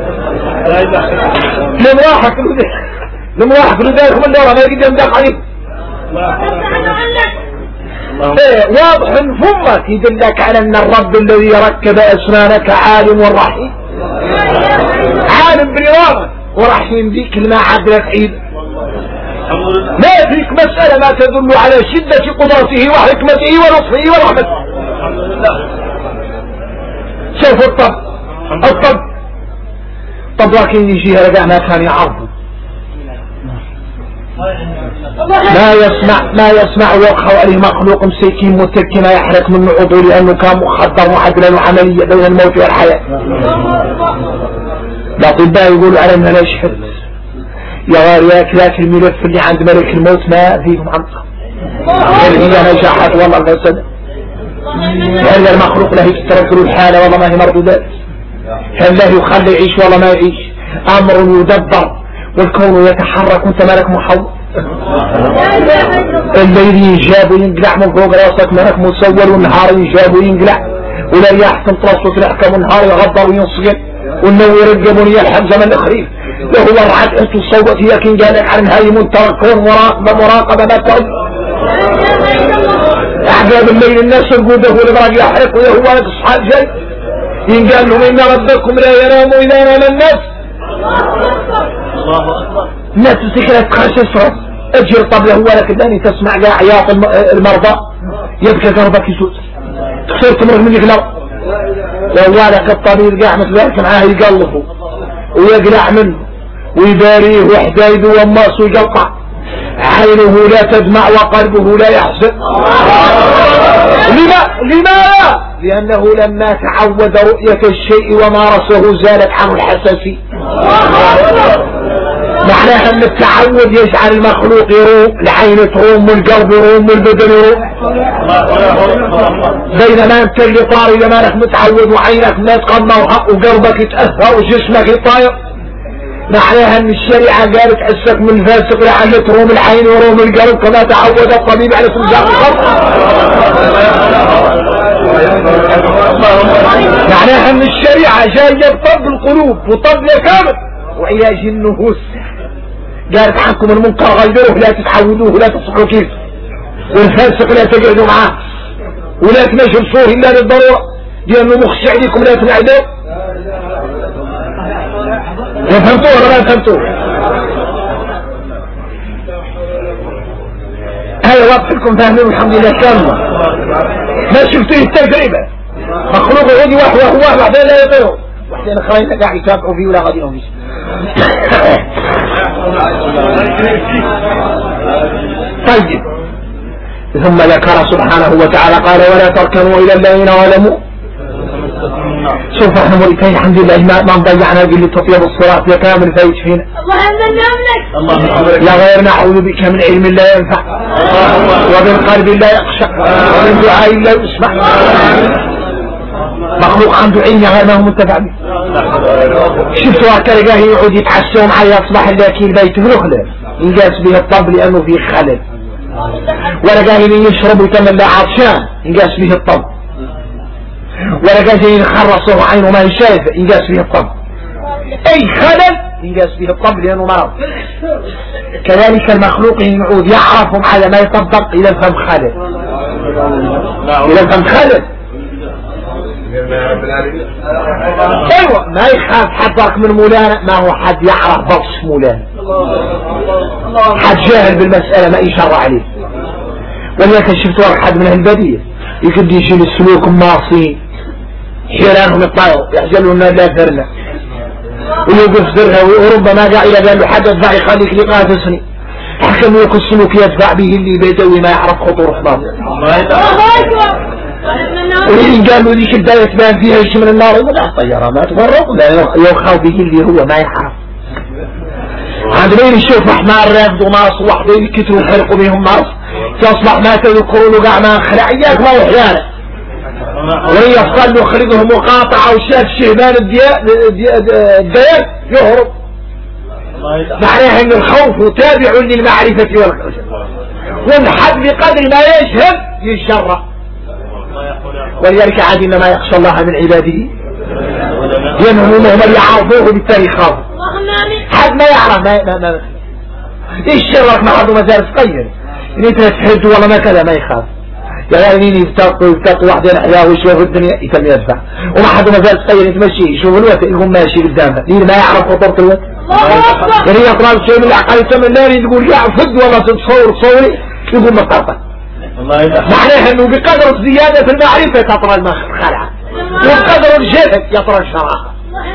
المواحك اللي دارهم اللورة ما يقدم داق عليه واضح من فمك يدلك على ان الرب الذي ركب اسنانك عالم ورحيم عالم برضاك ورحيم بك ما عدلت عيد ما فيك مسألة ما تدل على شدة قدرته وحكمته ولطفه ورحمته شوف الطب لكن يجي رجع ما كان يعرضه ما يسمع وقع عليه مخلوق مسكين متكي ما يحرك من عضو لأنه كان مخدر معدلا وعملية بين الموت والحياة الأطباء يقولوا على أنه لا يشحر يا غير ذاك الملف اللي عند ملك الموت ما فيهم عنقة هي نجاحات والله الفسد هل المخلوق له يتركل الحالة والله ما هي مردودات هل له يخلي يعيش والله ما يعيش أمر يدبر والكون يتحرك وانت مالك محول الليل ينجاب وينقلع من فوق راسك مالك مصور والنهار ينجاب وينقلع ولا يحكم تراسك الأحكام والنهار يغضر وينصقل والنو يرقب ويلحق زمن الخريف له هو الرعد انتو الصوت هي كين قالك عن هاي منتركون مراقبة ما ترد أحباب الليل الناس القوده والإبراج يحرق وهو لك الصحاب جاي ينقال لهم إن ربكم لا ينام إذا نام الناس الناس تسكرت تخشش اجر طبله هو لك الآن تسمع جاء عياط المرضى يبكى قربك يسوس تخسر تمر منك لو وهو لك الطبيب قاع مثل ذلك معاه يقلفه ويقلع منه ويباريه وحدايده وماس ويقلقع عينه لا تدمع وقلبه لا يحزن لماذا؟ لأنه لما تعود رؤية الشيء ومارسه زالت عنه الحساسية معناها ان التعود يجعل المخلوق يروم العين تروم والقلب يروم والبدن يروم بينما انت اللي طاري لما انك متعود وعينك ما تقمى وقلبك يتأثر وجسمك يطاير معناها ان الشريعة قالت حسك من الفاسق لعل تروم العين وروم القلب كما تعود الطبيب على تنزاق الخط معناها ان الشريعة جاية بطب القلوب وطب كامل وعلاج النفوس قالت عنكم المنكر غيروه لا تتعودوه لا تصحوا كيف والفاسق لا تقعدوا معاه ولا تمشوا الا للضرورة لانه مخشع عليكم لا تنعدوا فهمتوه ولا ما فهمتوه؟ هذا واضح لكم فاهمين الحمد لله كامل ما شفتوه التجربة مخلوق يجي واحد بعدين لا يطيره وحدين اخرين قاعد يتابعوا فيه ولا غاديهم فيه طيب ثم ذكر سبحانه وتعالى قال ولا تركنوا الى الذين ظلموا شوف احنا مريتين الحمد لله ما نضيعنا قل تطيب الصراط يا كامل فايت فينا لا غير نعوذ بك من علم لا ينفع ومن قلب لا يخشع ومن دعاء لا يسمع مخلوق عنده علم غير ما هو متبع به. شفتوا هكذا جاي يقعد يتعشوا معي اصبح لكن البيت مخلف ينقاس به الطب لانه فيه خلل، ولا جاي يشرب ويتملى عطشان ينقاس به الطب، ولا جاي يخرصه وعينه ما يشايف ينقاس به الطب، اي خلل ينقاس به الطب لانه مرض. كذلك المخلوق يعود يعرف على ما يطبق الى الفم خلل، الى الفم خلل. ايوه ما يخاف حضرك من مولانا، ما هو حد يعرف بطش مولانا، حد جاهل بالمسألة ما يشرع عليه. ولكن شفت واحد من البدية يقد يشيل السلوك ماصي حيرانهم يطلعوا يحجلوا لنا لا ثرنا ويوقف ذرها، وربما جاء الى قال له حد ادفع يخليك لي قاتسني حكم يوك السلوك يدفع به اللي بيدوي ما يعرف خطور خطاب. وإن قالوا ليش الداية تبان فيها شيء من النار لا الطيارة ما تفرق لا يوخاو به اللي هو ما يعرف. عندما يشوف حمار رافض وناس وحدين كتروا خلقوا بهم ناس تصبح ما تذكروا له قاع ما خلع اياك ما يحيانا وهي يصلوا خلقهم مقاطعة وشاف شهبان الديان يهرب. معناها ان الخوف تابع للمعرفة والخشية، والحد بقدر ما يشهد يشرع. ولذلك عاد انما يخشى الله من عباده لانهم هم يعرفوه بالتالي خاف. حد ما يعرف ما ايش شرك ما حد مزال صغير ان انت تحد والله ما كذا ما يخاف. يا غالين يفتقوا واحدين احياء ويشوفوا الدنيا يتم يدفع، وما حد مزال صغير يتمشي يشوف الوقت يقوم ماشي قدامها ليه ما يعرف خطورة الوقت. يعني يطلع شيء من العقل يتم النار يقول يا فد والله تتصور تصوري يقول مطرطة. معناها انه بقدر زيادة المعرفة تطرى الخلعة وبقدر الجهل يطرى الشراعة.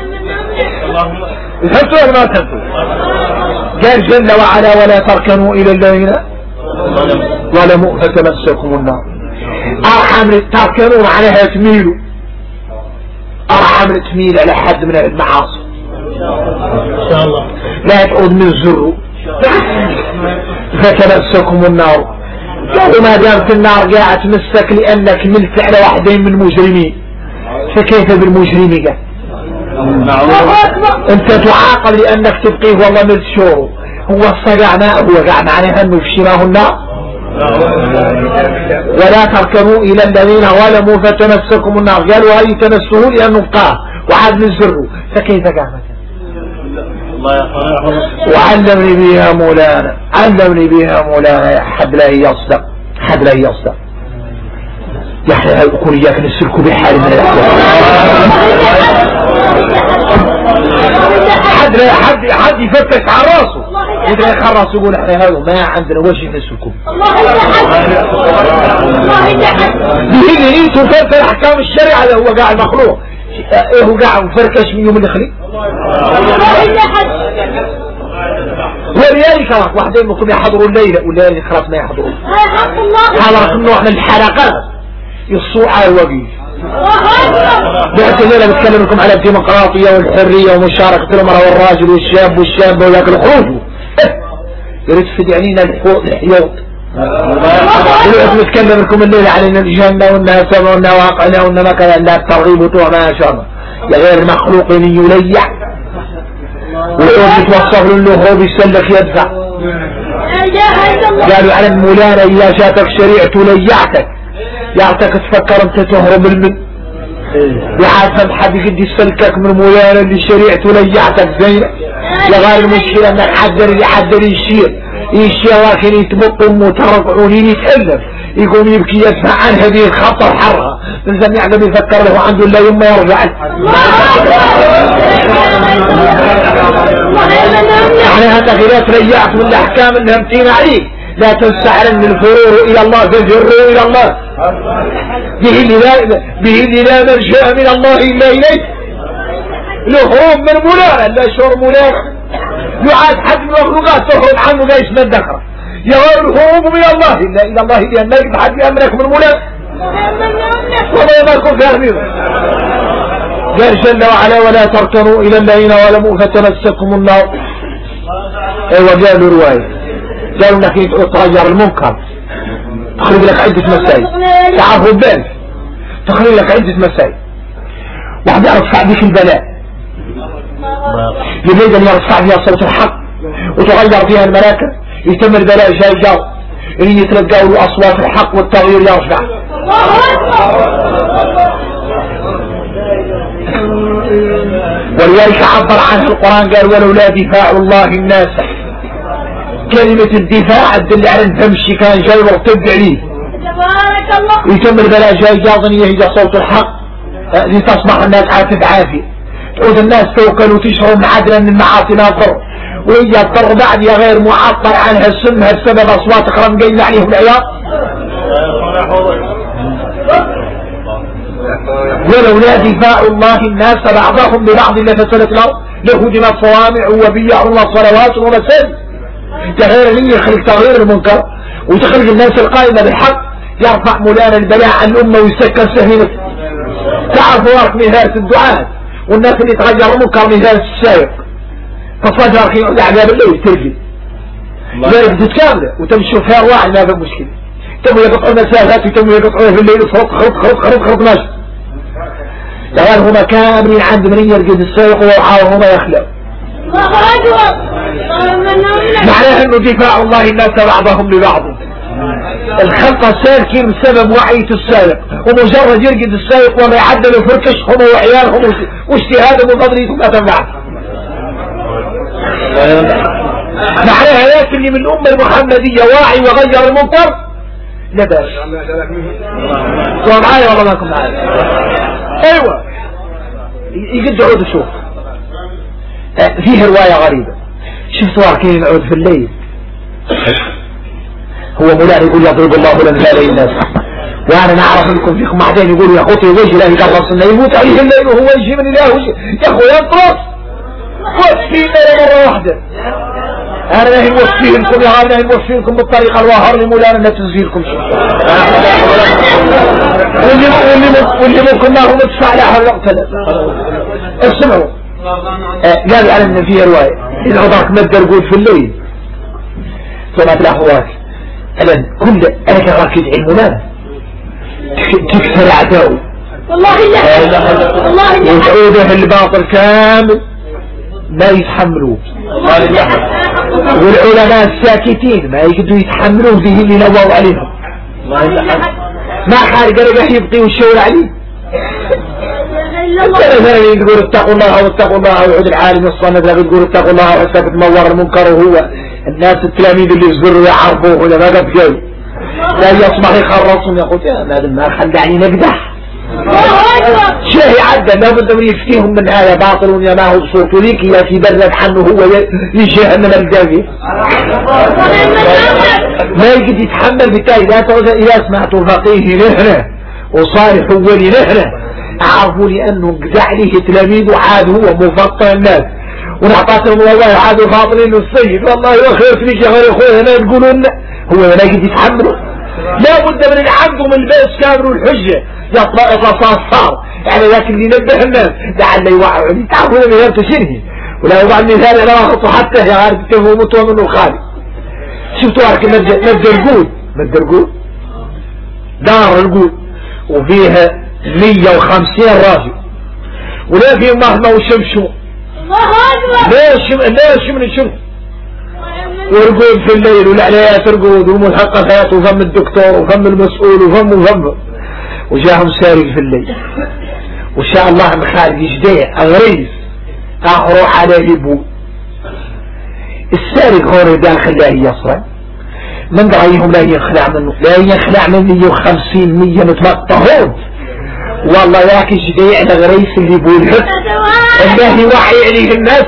فهمتوا ولا ما فهمتوا؟ قال جل وعلا ولا تركنوا الى الذين ظلموا فتمسكم النار. ارحم تركنوا معناها تميلوا، ارحم تميل على حد من المعاصي ان شاء الله لا تعود من الزر فتمسكم النار. قالوا ما دامت النار قاعد تمسك لانك ملت على واحدين من المجرمين فكيف بالمجرمين؟ انت تعاقب لانك تبقيه والله ملت شوره. هو الصقع ماء هو قاع معناها انه في شماه النار. ولا تركنوا الى الذين ظلموا فتمسكم النار. قالوا هذه تمسه لانه بقاه وعاد من زره فكيف قامت؟ وعلمني بها مولانا، علمني بها مولانا يا حد لا يصدق، حد لا يصدق. يحيى يقول اياك نسلكوا بحال من الاحوال. حد يفتش على راسه اذا يخرص يقول احنا هذا ما عندنا وجه نسلكوا. بهن انتوا فرق احكام الشريعه اللي هو قاع المخلوق ايه هو قاع مفركش من يوم الاخرين. ولذلك واحدين منكم يحضروا الليله والليله خلاص ما يحضرون. حضرت النوع من الحلقات يصوا على الوقيف. بعد الليله بتكلم لكم على الديمقراطيه والحريه ومشاركه المراه والراجل والشاب والشابه وياك الخروج. يريد تفيد علينا الحيوط. نتكلم لكم الليله على الجنه والناس والنواقع وانما كان لا الترغيب وطوع ما شاء الله لغير مخلوق يليع ويقول يتوصف له هو بيسلك يدفع. قالوا على المولانا إذا جاتك شريعة ليعتك يعتك تفكر انت تهرب المن وعاد حد يقد يسلكك من مولانا اللي شريعته ليعتك زينك. لغاية المشكلة انك حدر يشير لكن يتبط مترقعونين يتألف يقوم يبكي يدفع عن هذه الخطر حرها لازم يعقب يفكر له عنده لا يما يرجع. يعني هذا خلاف ريعت من الاحكام انها امتين عليك لا تنسى من الفرور الى الله تجروا الى الله به اللي لا مرجع من الله الا اليه. الهروب من مولانا لا شعور مولانا يعاد حد من المخلوقات تهرب عنه لا يسمى الذكر يغير الهروب من الله الا الى الله لان ما يقدر حد يامرك من مولانا والله ما يكون فاهمين. قال جل وعلا ولا تركنوا الى الذين ظلموا فتمسكم النار. ايوه قالوا روايه قالوا انك تغير المنكر تخرج لك عده مسائل تعرفوا بالك تخرج لك عده مسائل. واحد يرفع بك البلاء، يريد أن يرفع بها صوت الحق وتغير فيها المراكب، يتم البلاء جاي إن يتلقوا له أصوات الحق والتغيير يرفع. ولذلك عبر عنه القرآن قال ولولا دفاع الله الناس. كلمة الدفاع تدل على أن تمشي كان جاي وارتد عليه، يتم البلاء جاي جاضن يهجى صوت الحق لتصبح الناس عافية، تعود الناس توكل وتشعر عدلا من المعاصي لا ضر، وهي الضر بعد يا غير معطر عنها السمها بسبب أصوات أخرى قيل عليهم العياط. ولولا دفاع الله الناس بعضهم ببعض لفسدت الأرض لهدمت صوامع وبيع وصلوات ومساجد. تغير اللي يخلق تغيير المنكر وتخلق الناس القائمة بالحق، يرفع مولانا البلاء عن الأمة ويسكر سهيلة. تعرفوا ورق مهارة الدعاء والناس اللي تغير المنكر مهارة السائق، فصدر في الأعلى بالليل ترجي لذلك تتكامل وتمشوا فيها واحد ما في مشكلة، تموا يقطعوا مسافات وتموا يقطعوا في الليل خرط ماشي. لغاية هما كاملين عند من يرقد السائق وهما يخلق. معناها انه دفاع الله الناس بعضهم لبعض. الخلق سالكين بسبب وعية السائق، ومجرد يرقد السائق وما يعدل وفركش هم وعيالهم واجتهادهم وقدريتهم لا تنفع. معناها لكن اللي من الأمة المحمدية واعي وغير المنكر لا باس. هو معايا والله ما كنت معايا. ايوه يقد عود شوف. فيه رواية غريبة، شفتوا كيف يعود في الليل هو مولانا يقول يضرب الله الأمثال للناس، وانا نعرف انكم فيكم بعدين يقولوا يا اخوتي وجه الله يقرص انه يموت عليه الليل وهو يجي من الله يا اخو ينطرس وفينا مرة واحدة. انا نهي موفينكم يا غالي، نهي موفينكم بالطريقة الواهر لمولانا لا تنزيلكم شيء. واللي ممكن ما هو مدفع لها الوقت. اسمعوا قالوا على ان فيه رواية إذا عضاك مد رقود في الليل صلاة الأخوات أبدا كل أنا كراك يدعي المولانا تكسر أعداؤه والله وتعوده الباطل كامل ما يتحملوه، والعلماء الساكتين ما يقدروا يتحملوه به اللي نووا عليهم ما خارج رجع يبقي والشور عليه. مثلا يقول اتقوا الله واتقوا الله ويعود العالم الصمد لا يقول اتقوا الله حتى تتمور المنكر، وهو الناس التلاميذ اللي يصبروا يعرفوه ولا ما قد جاي لا يصبح يخرصهم يقول يا ما خلعني نقدح شيء عدى لا بد من يفتيهم من آية باطل يا ما هو صوت ذيك يا في بلد حنه هو يجهنم الجافي ما يقدر يتحمل. بالتالي لا تعود إذا سمعتوا فقيه نهره وصالح ولي نهره اعرفوا لانه قدع عليه تلاميذ وعاد هو مفطر الناس ونعطاتهم والله عادوا فاطرين السيد والله وخير فيك يا غير اخوي هنا يقولون هو لا يقدر يتحمله. لا بد من العبد من البيس كامل والحجة يطلع صار يعني لكن اللي ينبه الناس لعل يوعوا عليه تعرفون من غير تشنه ولا يوضع المثال انا واخطوا حتى يا عارف تفهموا مطوى منه الخالي. شفتوا عارف مد القود دار القود وفيها 150 راجل ولا في مهما وشمشو ليش من الشمس ورقود في الليل والعليات رقود وملحقات وفم الدكتور وفم المسؤول وفم وجاهم سارق في الليل وشاء الله مخارج يجديع أغريز أخروا على يبو السارق هو داخل لا يصرع من رأيهم لا يخلع من 150 100 متمطهون والله ياك جديع لغريس اللي يقول الله يوعي عليه الناس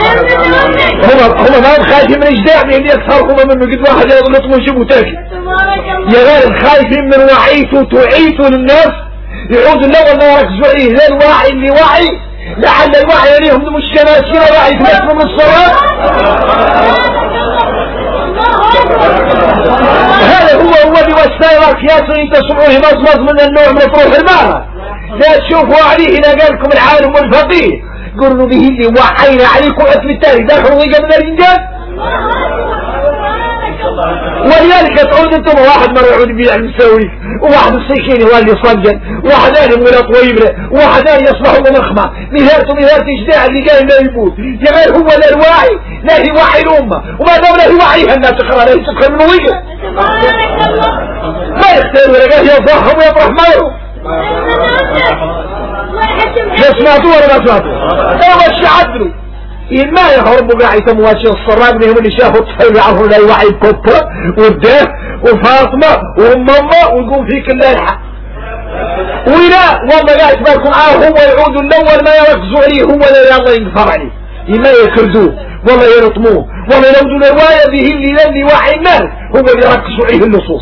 هم ما خايفين من جديع من يكثرهم منه قد واحد يغلط وشبه تاكي يا غير خايفين من وعيته تعيته للناس يعود الله والله ركزوا عليه ذا الواعي اللي واعي لعل الوعي عليهم مش كناسين واعي تناسهم الصلاة. هذا هو اللي والسائرك ياسر تسمعوه مصمص من النوع من طروح المارة لا تشوفوا عليه إذا قال لكم العالم والفقيه قلوا به اللي وحينا عليكم اسم التالي داخلوا ويجا من الرجال ولذلك تعود انتم واحد مرة يعود بيع المساوي وواحد السيكيني هو اللي يصجل وواحد ثاني ولا طويبره وواحد ثاني يصبح بمخمة مهارته إجداع اللي قال لا يموت يا غير هو لا الواعي لا هي واعي الأمة وما دام لا هي واعيها الناس تقرأ لا يسكر من وجه ما يختار ولا قال يفرحهم ويفرح معهم. سمعتوا ولا ما سمعتوا؟ انا مش عدلوا ما يهربوا قاعد يتمواشي الصراب منهم اللي شافوا الطفل يعرفوا لا يوعي بكتر وده وفاطمة وماما ويقوم فيك اللايحة ولا والله قاعد تباركوا معاه هو يعود الاول ما يركزوا عليه هو لا الله ينفر عليه ما يكردوه والله يرطموه والله يلودوا الرواية به اللي يوعي الناس هو اللي يركزوا عليه النصوص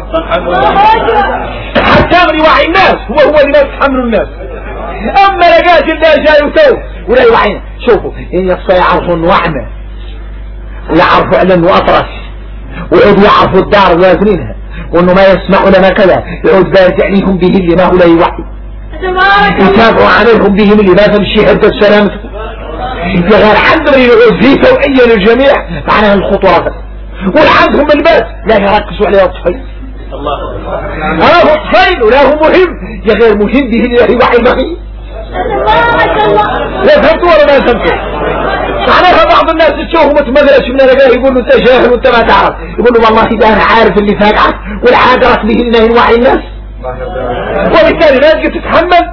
حتى من يوعي الناس هو اللي ما يتحملوا الناس. اما لقاش الله جاي وتو ولا يوعينا شوفوا ان يصفى يعرفوا انه اعمى ويعرفوا انه اطرش ويعود يعرفوا الدار ويازنينها وانه ما يسمعوا لنا كذا يعود بارد عليهم به اللي ما هو لا يوعي يتابعوا عليهم بهم اللي ما تمشي هدى سلامته غير عندهم يعود فيه توعية للجميع معناها الخطورة والعندهم الباس لا يركزوا عليها الطفل هذا الطفل ولا هو مهم يا غير مهم به اللي يوعي بقي لا فهمتوا ولا ما فهمتوا؟ معناها بعض الناس تشوفه متمدرش من رجاه يقول له انت جاهل وانت ما تعرف يقول له والله اذا انا عارف اللي فاقعك والعادرك به انه يوعي الناس وبالتالي لا تجي تتحمل.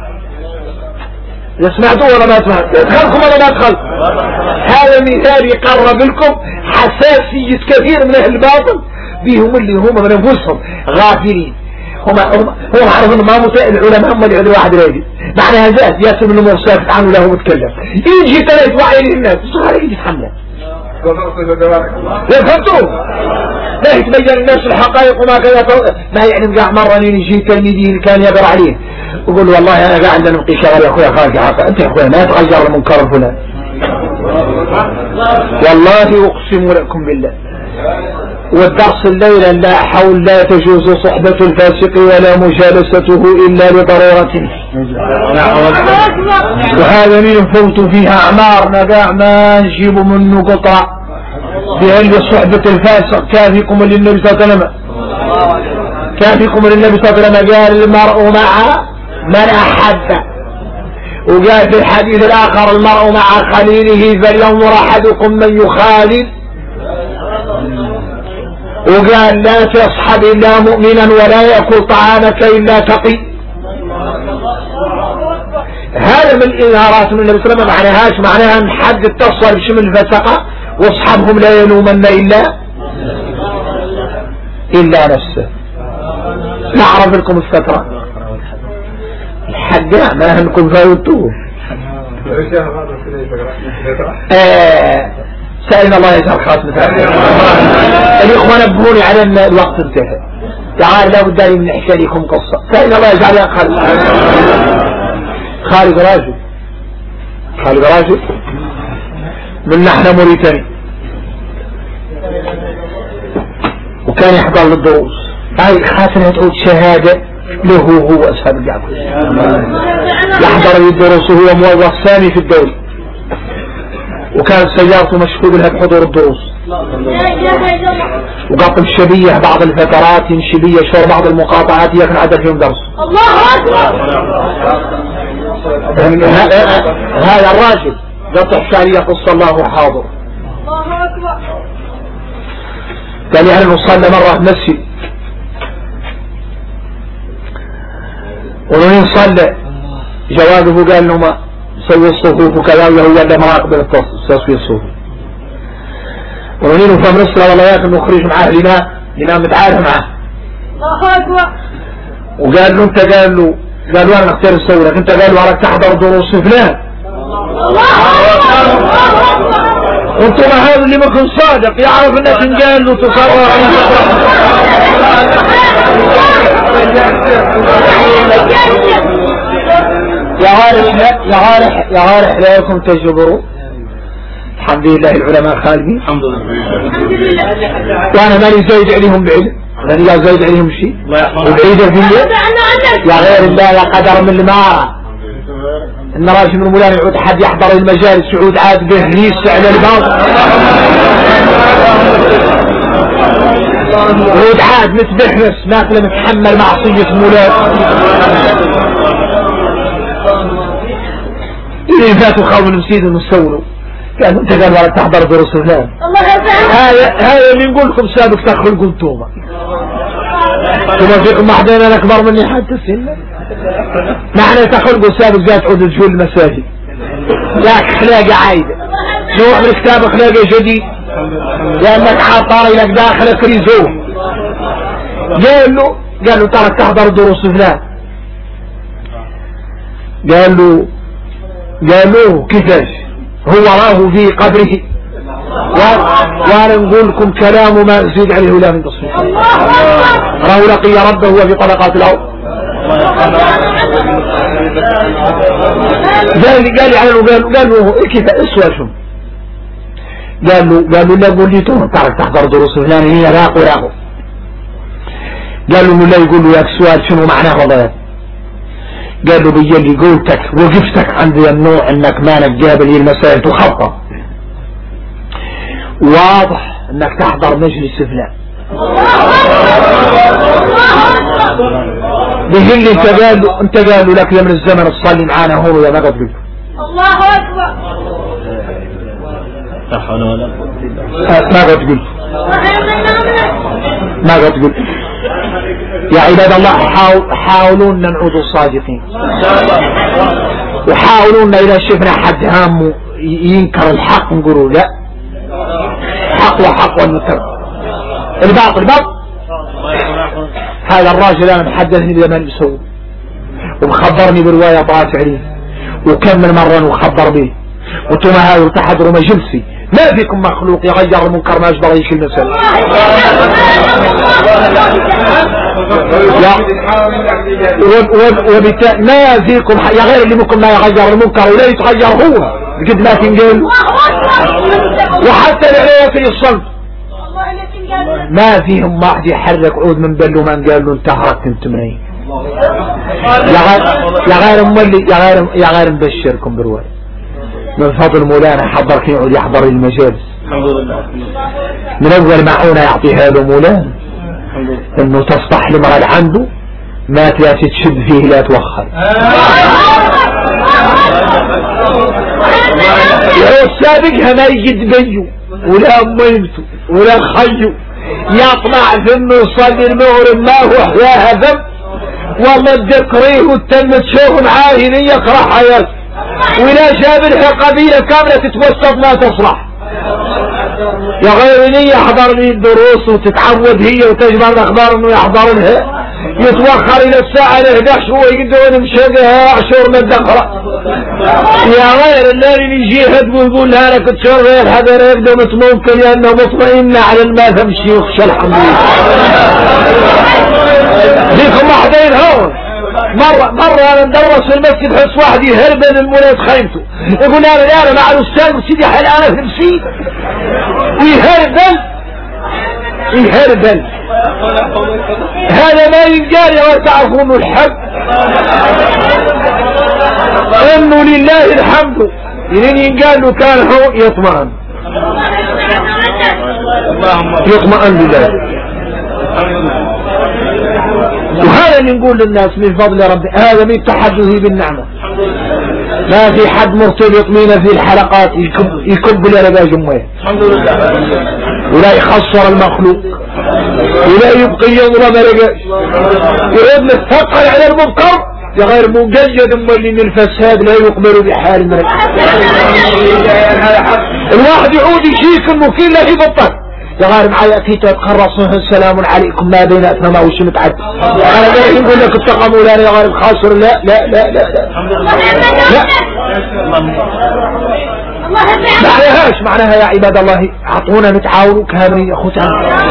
سمعتوا ولا ما سمعتوا؟ يدخلكم ولا ما يدخلكم؟ هذا مثال يقرب لكم حساسية كثير من اهل الباطل بهم اللي هم من انفسهم غافلين هم عرفوا انه ما مسائل العلماء هم اللي عندوا واحد راجل معناها ذات ياسم من الامور ساكت عنه له متكلم يجي ثلاث وعي للناس الصغار يجي يتحمل فهمتوا؟ لا يتبين الناس الحقائق وما كان ما يعني قاع مرة يجي تلميذي اللي كان يقرأ عليه يقول والله انا قاعد نبقي شغل يا اخويا خالك حقا انت يا اخويا ما يتغير المنكر فلان والله اقسم لكم بالله والدرس الليلة لا حول لا تجوز صحبة الفاسق ولا مجالسته إلا لضرورته وهذا من يفوت فيها أعمار نقاع ما نجيب منه قطع بأن صحبة الفاسق كافيكم للنبي صلى الله عليه وسلم كافيكم للنبي صلى الله عليه وسلم قال المرء مع من أحب وقال في الحديث الآخر المرء مع خليله فلينظر أحدكم من يخالل وقال لا تصحب إلا مؤمنا ولا يأكل طعامك إلا تقي. هذا من الإظهارات من النبي صلى الله عليه وسلم معناها أن حد اتصل بشمل الفسقة واصحابهم لا يلومن إلا نفسه. نعرف لكم السترة الحق ما أنكم فاوتوه سألنا الله يجعل خاتمة الإخوة نبهوني على أن الوقت انتهى تعال لا بد من نحكي لكم قصة سألنا الله يجعل يا خالد راجل من نحن موريتاني وكان يحضر للدروس هاي خاتمة تعود شهادة له هو أصحاب الجعبة يحضر للدروس وهو موظف ثاني في الدولة وكانت سيارته مشهود لها بحضور الدروس وقاطم شبيه بعض الفترات يمشي بيه شور بعض المقاطعات يكن عدد فيهم درس. الله أكبر. هذا الراجل قطع شعرية قصة الله حاضر. الله أكبر. قال يعني نصلى مرة مسجد ونين صلى جوابه قال له ما سوي الصفوف وكذا وهو اللي مراقب التصوير الصفوف ونين فهم نصر والله ياكل نخرج معاه لنا متعارف معاه. الله أكبر. وقال له انت قال له انا اختار الصورة انت قال له راك تحضر دروس فلان. وانتم هذا اللي ممكن صادق يعرف انك انقال له تصرف يا غارح لا يكون تجبروا. الحمد لله العلماء خالدين الحمد لله وانا ماني زايد عليهم بعلم ماني زايد عليهم شيء وبعيدة في الليل يا غير الله يا قدر من المارة ان راجل من المولان يعود حد يحضر المجالس يعود عاد به ليس على الباطل ولد عاد متبحرس ماكله متحمل معصية مولاد اللي فاتوا خاووا المسيد المستولوا كان انت قال ولا تحضر دروس فلان هاي اللي نقول لكم سابق تخلقوا انتوما ثم فيكم محدين انا اكبر مني حتى السنة معنى تخلقوا سابق جاء تعود الجول المساجد لك خلاقة عايدة نوع من كتاب خلاقة جديد لانك عطاري لك داخلك ريزو قال له ترى تحضر دروس فلان قال له كيفاش هو راه في قبره وانا نقول لكم كلام ما نزيد عليه ولا من تصفيق راه لقي ربه هو في طلقات الارض قال له كيف اسوى شو قال له لا قول لي تعرف تحضر دروس فلان هي راقو قال له لا يقول له ياك سؤال شنو معناه والله قال له بيجي قولتك وقفتك عند النوع انك ما نقابل هي المسائل تخطى واضح انك تحضر مجلس فلان بيجي لي انت قالوا لك يا من الزمن تصلي معانا هو يا ما قد قلت الله اكبر ما قد قلت يا عباد الله حاولون نعود صادقين وحاولون إذا شفنا حد هامه ينكر الحق نقولوا لا حق وحق والنكر الباطل هذا الراجل أنا محدثني بزمان بسوء ومخبرني برواية طلعت عليه وكم من مرة وخبر به وانتم هاي تحضروا مجلسي ما فيكم مخلوق يغير المنكر ما أجبر يشيل المسألة وبالتالي ما فيكم يا غير اللي ممكن ما يغير المنكر ولا يتغير هو قد ما تنقل وحتى العيات يصل ما فيهم واحد يحرك عود من بلو من قال له انت هركت انت منين يا غير مبشركم برواية من فضل مولانا حضر يقعد يحضر المجالس من اول معونة يعطي هذا مولانا انه تصبح لمرض عنده ما تلاتي تشد فيه لا توخر يعود سابقها ما يجد بيو ولا اميمته ولا خيو يطلع في انه يصلي المغرب ما هو احياها ذنب والله تذكريه وتم تشوف معاه يكره حياته ولا جاب لها قبيلة كاملة تتوسط ما تصلح يا غير يحضر لي الدروس وتتعود هي وتجمع الاخبار انه يحضر لها يتوخر الى الساعة 11 هو يقدرون مشاقها عشور ما الدخرة يا غير اللي يجي هدب ويقول لها انا كنت شر غير هذا يبدو ممكن لانه مطمئن على الماء تمشي وخشى الحمد لله فيكم واحدين هون مرة انا ندرس في المسجد حس واحد يهربن المولاد خيمته يقول انا مع الاستاذ وسيدي حل انا في المسيد ويهربن هذا ما ينقال يا تعرفون الحق انه لله الحمد لين ينقال له كان هو يطمئن لله وهذا اللي نقول للناس من فضل ربي هذا من تحدثه بالنعمة ما في حد مرتبط منا في الحلقات يكب لنا باجمه ولا يخسر المخلوق ولا يبقي ينظر مرقاش يريد نتفقر على المنكر غير مقيد اللي من الفساد لا يقبل بحال مرق الواحد يعود يشيك المكين لا يبطل يا غير معايا اكيد تتخرصوا السلام عليكم ما بين اثنما وش متعد انا جاي يقول لك اتقموا لا يا غير خاسر لا لا لا لا لا معناها يا عباد الله اعطونا نتعاونوا كاملين يا اخوتنا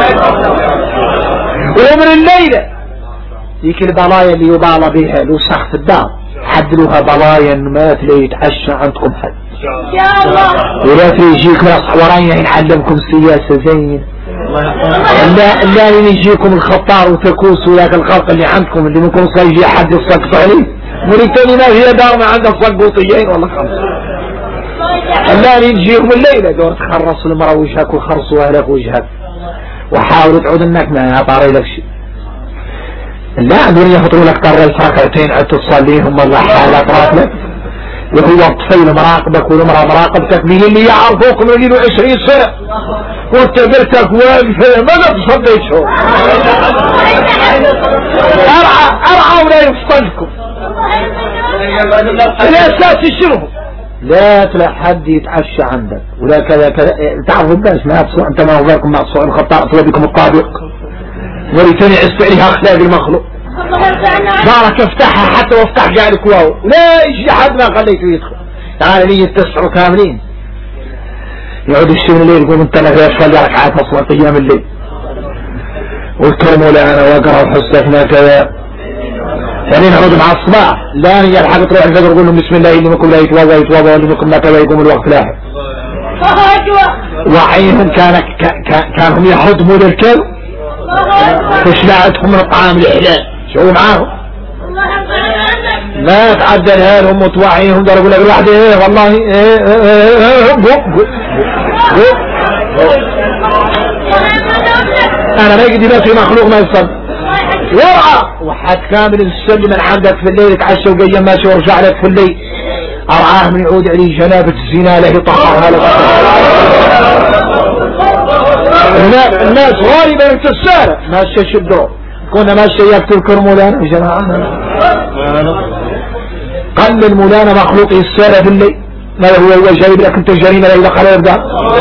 ومن الليلة ذيك البلايا اللي يبالى بها لو سخف الدار حدلوها بلايا ما تلاقي يتعشى عندكم حد ولا تيجيكم ورايا ينعلمكم سياسة زين لا يجيكم الخطار وتكوسوا لك الخلق اللي عندكم اللي ممكن يجي حد يصقط عليه مريتاني ما هي دار ما عندها صقوطيين والله خمسة لا يجيهم الليلة دور تخرصوا المرأة وجهك وخرصوا اهلك وجهك وحاول تعود انك ما طاري لك شيء. لا عندهم يخطروا لك طر ركعتين عد تصليهم مرة حالات راتلك وهو الطفيل مراقبك والمرأة مراقبتك مين اللي يعرفوكم اللي له 20 سنة وانت قلتك واقفة ماذا تصدي شو ارعى ولا يفصلكم الاساس شنو؟ لا تلاقي حد يتعشى عندك ولا كذا كذا تعرفوا الناس ما تصور انت ما نظركم مع الصور الخطاء اطلب بكم الطابق ولتني استعليها اخلاق المخلوق بارك افتحها حتى وافتح جعلك واو لا يجي حد ما خليته يدخل تعال لي التسع كاملين يعود الشيء الليل يقول انت لا يصلي ركعات اصلا قيام الليل والكرم ولا انا واقرا وحسفنا كذا يعني نعود مع الصباح لا هي الحاجة تروح الفجر يقول لهم بسم الله اللي منكم لا يتوضا واللي منكم لا كذا يقوم الوقت لاحق وعيهم كان هم يحضموا للكل فشلعتهم من الطعام الحلال شو معاهم ما تعدلها لهم وتوعيهم ضربوا لك الواحد ايه والله انا ما يقدر في مخلوق ما يصل ورعى وحد كامل السلم من عندك في الليل تعشى وقيا ماشي ورجع لك في الليل ارعاه من يعود عليه جنابة الزنا له طهرها لك الناس غالبا انت السارة ماشي شدوا كنا ماشي يكتب كرمولانا يا جماعة قل المولانا مخلوق السارة في الليل ما هو جايب لك انت الجريمة لا يدخل يرجع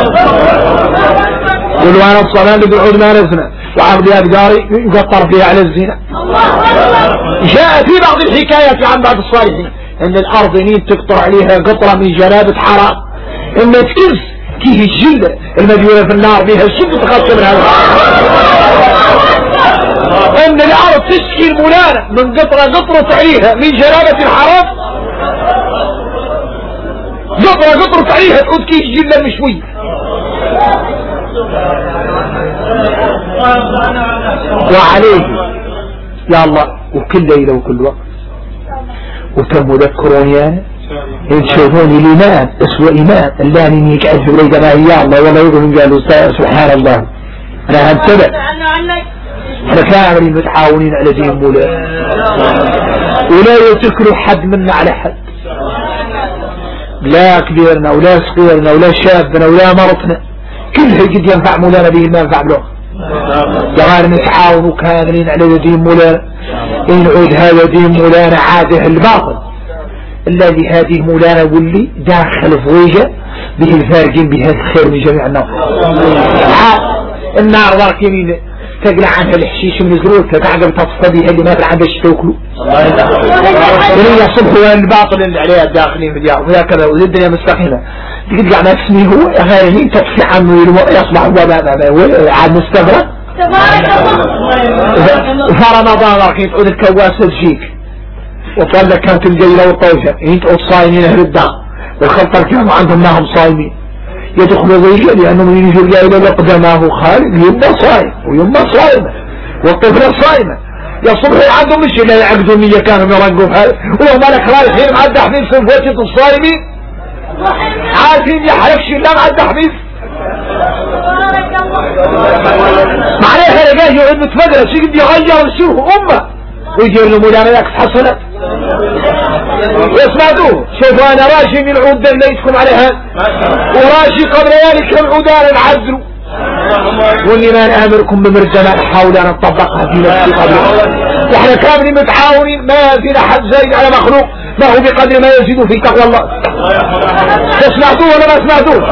قلوا انا الصلاة اللي بالعود ما نزنا وعبد أبقاري يقطر فيها على الزنا. جاء في بعض الحكايات عن بعض الصالحين ان الارض نين تقطر عليها قطرة من جنابة حرام ان تكز كيه الجلة المديونة في النار بها الشد تخص من هذا ان الارض تشكي المولانة من قطرة عليها من جنابة الحرام قطرة عليها تعود كيه الجلة المشوية وعليه يا الله وكل ليلة وكل وقت وتم تذكرون يعني تشوفون الإمام اسوى إمام اللاني يقعد في ليلة ما يا الله والله يقولون قالوا سبحان الله أنا هنتبع احنا كاملين متعاونين على دين مولانا ولا يتكلوا حد منا على حد لا كبيرنا ولا صغيرنا ولا شابنا ولا مرتنا كلها قد ينفع مولانا به ما ينفع له جغار نتعاونوا كاملين على دين مولانا نعود هذا دين مولانا عاده الباطل الذي هذه مولانا واللي داخل فويجة به الفارقين بهذا الخير من جميع النار النار ذاك يمين تقلع عنها الحشيش من الزروق تتعقب تطفى بها اللي ما عندها شيء تاكلوا ولي يصبحوا الباطل اللي عليها الداخلين في الديار وهكذا والدنيا مستقيمة تقلع ما تسميه هو غيره تطفي عنه يصبح عاد مستغرق فرمضان ذاك تعود الكواسة تجيك وقال لك كانت الجيلة والطوشة يتعود صايمين اهل الدار والخلطة كانوا عندهم ما هم صايمين يدخلوا ضيجة لأنهم يجوا الجائلة لقدماه خالد يما صايم ويما صايمة والطفلة صايمة يصبح عندهم مش لا يعقدوا مية كانوا يرقوا في هذا ولو مالك رايحين معد حبيب في فوتة الصايمين عارفين يحركش الله معد حبيب معناها رجاء يقعد متفدرة شيء يغير ويشوفه أمة ويجير له مولانا لك حصلت واسمعتوه شوفوا انا راشي من العود دليتكم عليها وراشي قبل ذلك العودان العذر واللي ما نأمركم بمرجلة نحاول ان نطبقها في نفسي قبل واحنا كاملين متعاونين ما في احد زايد على مخلوق ما هو بقدر ما يزيد في تقوى الله سمعتوه ولا ما سمعتوه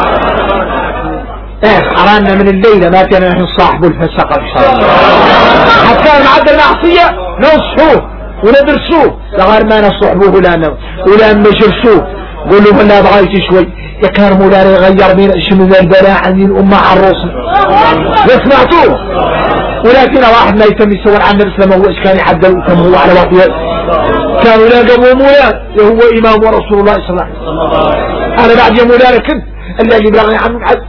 حرانا من الليلة ما كان نحن صاحب الفسق ان شاء الله حتى معدل المعصية نصحوه وندرسوه لغير ما نصحبوه ولا نجرسوه قولوا لا بغايتي شوي يا كان مولانا يغير من البلاء عن الأمة عروسنا وسمعتوه ولكن واحد ما يتم يسوى عن نفسه ما هو إيش كان يحدل كم هو على وقت كانوا يلاقوا مولانا هو إمام ورسول الله صلى الله عليه وسلم أنا بعد يا مولانا كنت اللي بلغني عنه حد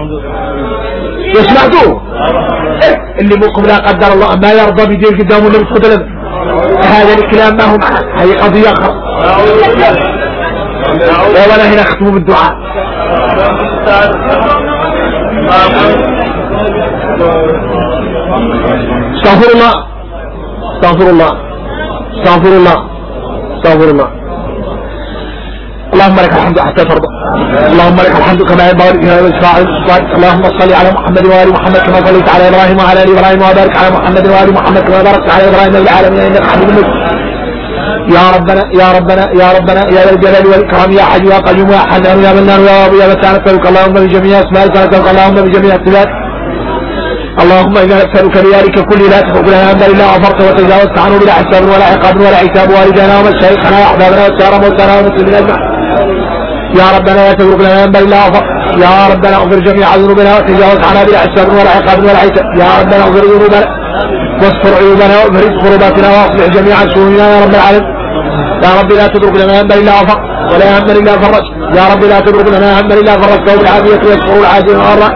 وسمعتوه اللي بكم لا قدر الله ما يرضى بدين قدامه اللي بتقدر هذا الكلام ما هو معه هذه قضية ولا هنا ختموا بالدعاء استغفر الله استغفر الله استغفر الله استغفر الله. اللهم لك الحمد حتى ترضى. اللهم لك الحمد كما ينبغي لجلال. اللهم صل على محمد وآل محمد كما صليت على إبراهيم وعلى آل إبراهيم وبارك على محمد وآل محمد كما باركت على إبراهيم في العالمين إنك حميد مجيد. يا ربنا يا ربنا يا ربنا يا ذا الجلال والإكرام يا حي يا قيوم يا حنان يا منان يا رب يا متى نسألك اللهم بجميع أسمائك نسألك اللهم بجميع صفاتك. اللهم إنا نسألك بذلك كل لا تخرج لنا أمر إلا غفرت وتجاوزت عنه بلا حساب ولا عقاب ولا عتاب والدينا ومشايخنا وأحبابنا وسائر موتانا والمسلمين أجمعين. يا ربنا لا تترك لنا ذنبا الا غفرت. يا ربنا اغفر جميع ذنوبنا وتجاوز عنا بلا حساب ولا عقاب ولا عتاب. يا ربنا اغفر ذنوبنا واستر عيوبنا وافرج كرباتنا واصلح جميع شؤوننا يا رب العالمين. يا رب لا تترك لنا ذنبا الا غفرت ولا هما الا فرجت. يا رب لا تترك لنا هما الا فرجته بالعافيه والشر العاجل والضار.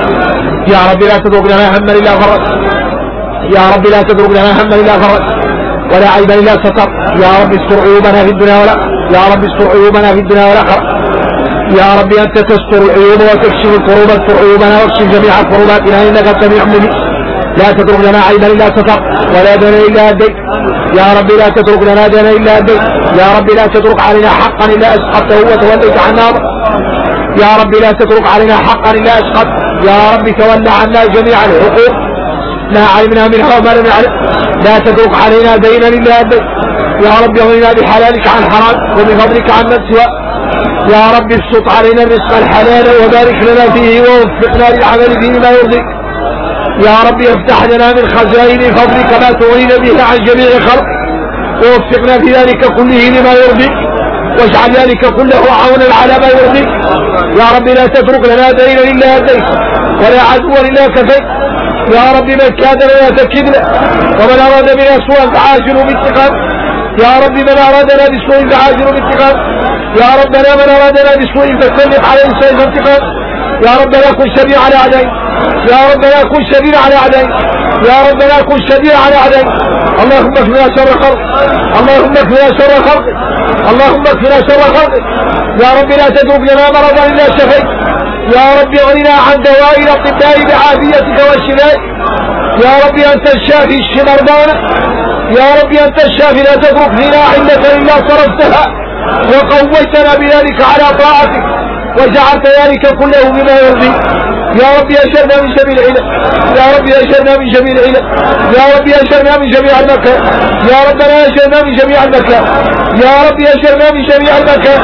يا رب لا تترك لنا هما الا فرجت. يا رب لا تترك لنا هما الا فرجت ولا عيبا الا ستر. يا رب استر عيوبنا في الدنيا ولا يا رب استر عيوبنا في الدنيا والاخره. يا رب انت تستر العيوب وتكشف الكروب. استر عيوبنا واكشف جميع كروباتنا انك سميع مجيب. لا تترك لنا عيبا الا ستر ولا دنا الا اديت. يا رب لا تترك لنا دنا الا اديت. يا رب لا تترك علينا حقا الا اسقطته وتوليت عنا. يا رب لا تترك علينا حقا الا اسقط. يا رب تولى عنا جميع الحقوق لا علمنا منها وما لم نعلم. لا تترك علينا دينا الا اديت. يا رب اغننا بحلالك عن حرام وبفضلك عن من سواك. يا رب ابسط علينا الرزق الحلال وبارك لنا فيه ووفقنا للعمل فيه ما يرضيك. يا رب افتح لنا من خزائن فضلك ما تغنينا به عن جميع الخلق ووفقنا في ذلك كله لما يرضيك واجعل ذلك كله عونا على ما يرضيك. يا رب لا تترك لنا دينا الا اديت ولا عدوا الا كفيت. يا رب من كاد لنا تكدنا ومن اراد بنا سوءا فعاجل بانتقام. يا رب من ارادنا بسوء فعاجل بانتقام. يا ربنا من ارادنا بسوء فسلط عليه سيف انتقام. يا ربنا كن شديد على اعدائك. يا ربنا كن شديد على اعدائك. يا ربنا كن شديد على اعدائك. اللهم اكفنا شر خلق. اللهم اكفنا شر خلق. اللهم اكفنا شر خلق. يا رب لا تترك لنا مرضا الا شفيت. يا رب اغننا عن دواء الاطباء بعافيتك وشفائك. يا رب انت الشافي اشف مرضانا. يا رب انت الشافي لا تترك فينا علة الا صرفتها وقويتنا بذلك على طاعتك وجعلت ذلك كله بما يرضيك. يا رب اشرنا من جميع العلم. يا رب اشرنا من جميع العلم. يا رب اشرنا من جميع المكان. يا ربنا اشرنا من جميع المكان. يا رب اشرنا من جميع المكان.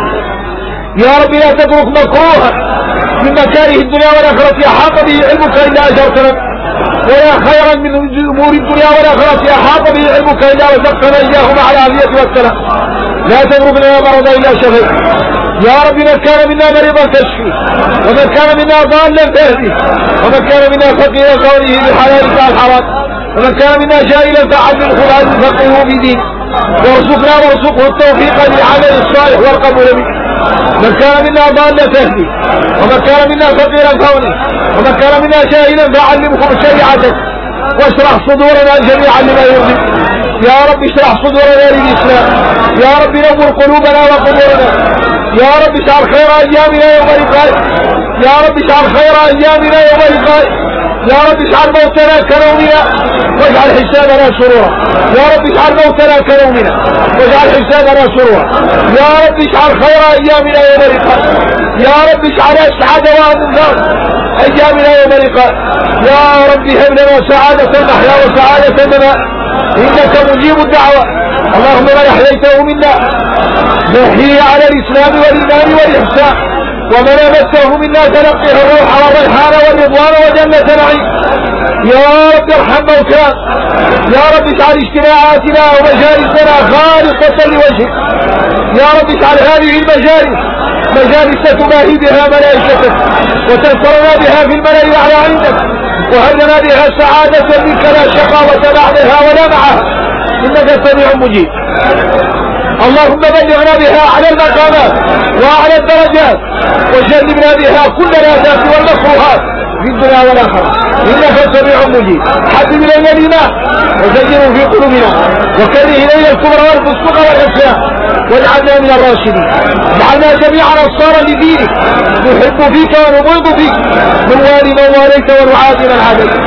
يا رب لا تترك مكروها من مكاره الدنيا والاخره احاط به علمك الا اجرتنا ولا خيرا من امور الدنيا والاخره احاط به علمك الا رزقتنا اياه مع العافيه والسلام. لا تترك لنا مرضا الا شفيت. يا رب من كان منا مريضا تشفي ومن كان منا ضالا تهدي ومن كان منا فقيرا قوله بحلالك عن حرام ومن كان منا جاهلا فعلمه العلم فقهه في دين وارزقنا وارزقه التوفيق للعمل الصالح والقبول منه. من كان منا ضالا تهدي ومن كان منا فقيرا قوله ومن كان منا جاهلا فعلمه شريعتك واشرح صدورنا جميعا لما يرضيك. يا رب اشرح صدورنا للإسلام. يا رب نور قلوبنا وقبورنا. يا رب اجعل خير أيامنا يوم لقائك. يا رب اجعل خير أيامنا يوم لقائك. يا رب اجعل موتنا كنومنا واجعل حسابنا سرورا. يا رب اجعل موتنا كنومنا واجعل حسابنا سرورا. يا رب اجعل خير أيامنا يوم لقائك. يا رب اجعل أسعد وأنصار أيامنا يوم لقائك. يا رب هب لنا سعادة المحيا وسعادة الممات إنك مجيب الدعوة. اللهم من أحييته منا نحيي على الإسلام والإيمان والإحسان ومن أمسه منا تلقيه الروح والريحان والرضوان وجنة نعيم. يا رب ارحم موتانا. يا رب اجعل اجتماعاتنا ومجالسنا خالصة لوجهك. يا رب اجعل هذه المجالس مجالس تباهي بها ملائكتك وتنصرنا بها في الملأ الأعلى عندك وهب لنا بها سعادة منك لا شقاوة بعدها ولا معها إنك سميع مجيب. اللهم بلغنا بها على المقامات وعلى الدرجات وجنبنا بها كل الآفات والمكروهات في الدنيا والآخرة إنك سميع مجيب. حبب إلينا الإيمان وزينه في قلوبنا وكره إلينا الكفر والفسوق والعصيان واجعلنا من الراشدين. اجعلنا جميعا أنصارا لدينك نحب فيك ونبغض فيك من والي من واليت ونعادي من عاديت.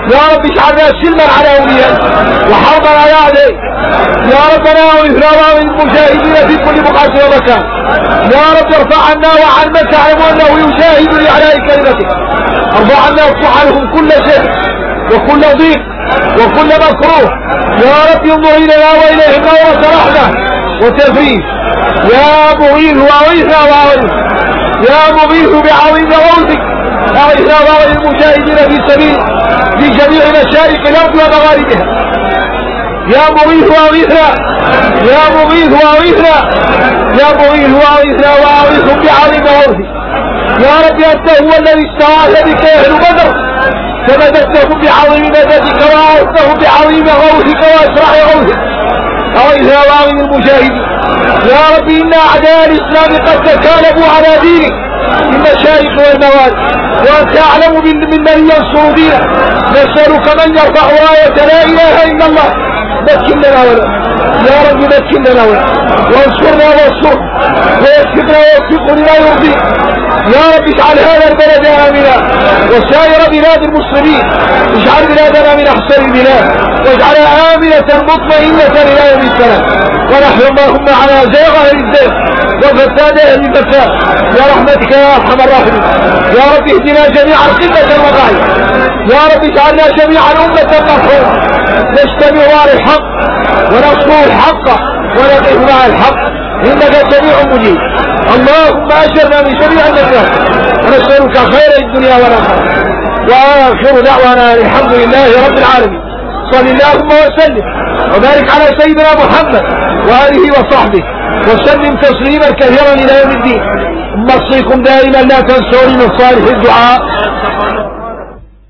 يا رب اجعلنا سلما على أوليائك وحربا على أعدائك يا ربنا وإثرارا المجاهدين في كل بقعة ومكان يا رب ارفع عنا وعن من تعلم أنه يجاهد لإعلاء كلمتك ارفع عنا وافتح عنهم كل شيء وكل ضيق وكل مكروه يا رب انظر إلينا وإليهم نورة رحمة وتفريج يا مغيث وأغيثنا وأغيث يا مغيث بعظيم غوثك أغيثنا وأغيث المجاهدين في سبيل في جميع مشارق الأرض ومغاربها يا مغيث وأغيثنا يا مغيث وأغيثنا يا مغيث وأغيثنا وأغيثهم بعظيم غوثك يا رب أنت هو الذي استغاث بك أهل بدر فمددتهم بعظيم مددك وأغثتهم بعظيم غوثك وأسرع غوثك أغيثنا وأغيث المجاهدين يا رب إن أعداء الإسلام قد تكالبوا على دينك في المشارق والموارد وأنت أعلم من ينصر دينك نسألك من يرفع راية لا إله إلا الله مكن لنا ولا يا رب مكن لنا ولا وانصرنا وانصر ويسفقنا ويوفق لما يرضيك يا رب اجعل هذا البلد آمنا وسائر بلاد المسلمين اجعل بلادنا من أحسن البلاد واجعلها آمنة مطمئنة إلى يوم السلام ونحن اللهم على زيغ أهل الزيغ وفساد أهل الفساد يا رحمتك يا أرحم الراحمين يا رب اهدنا جميعا قلة الوقائع يا رب اجعلنا جميعا أمة مرحومة نجتمع على الحق ونصر الحق ونقف مع الحق إنك سميع مجيب اللهم أجرنا من جميع النجاة ونسألك خير الدنيا والآخرة وآخر دعوانا الحمد لله رب العالمين صل اللهم وسلم وبارك على سيدنا محمد وآله وصحبه وسلم تسليما كثيرا إلى يوم الدين ثم أوصيكم دائما لا تنسوني من صالح الدعاء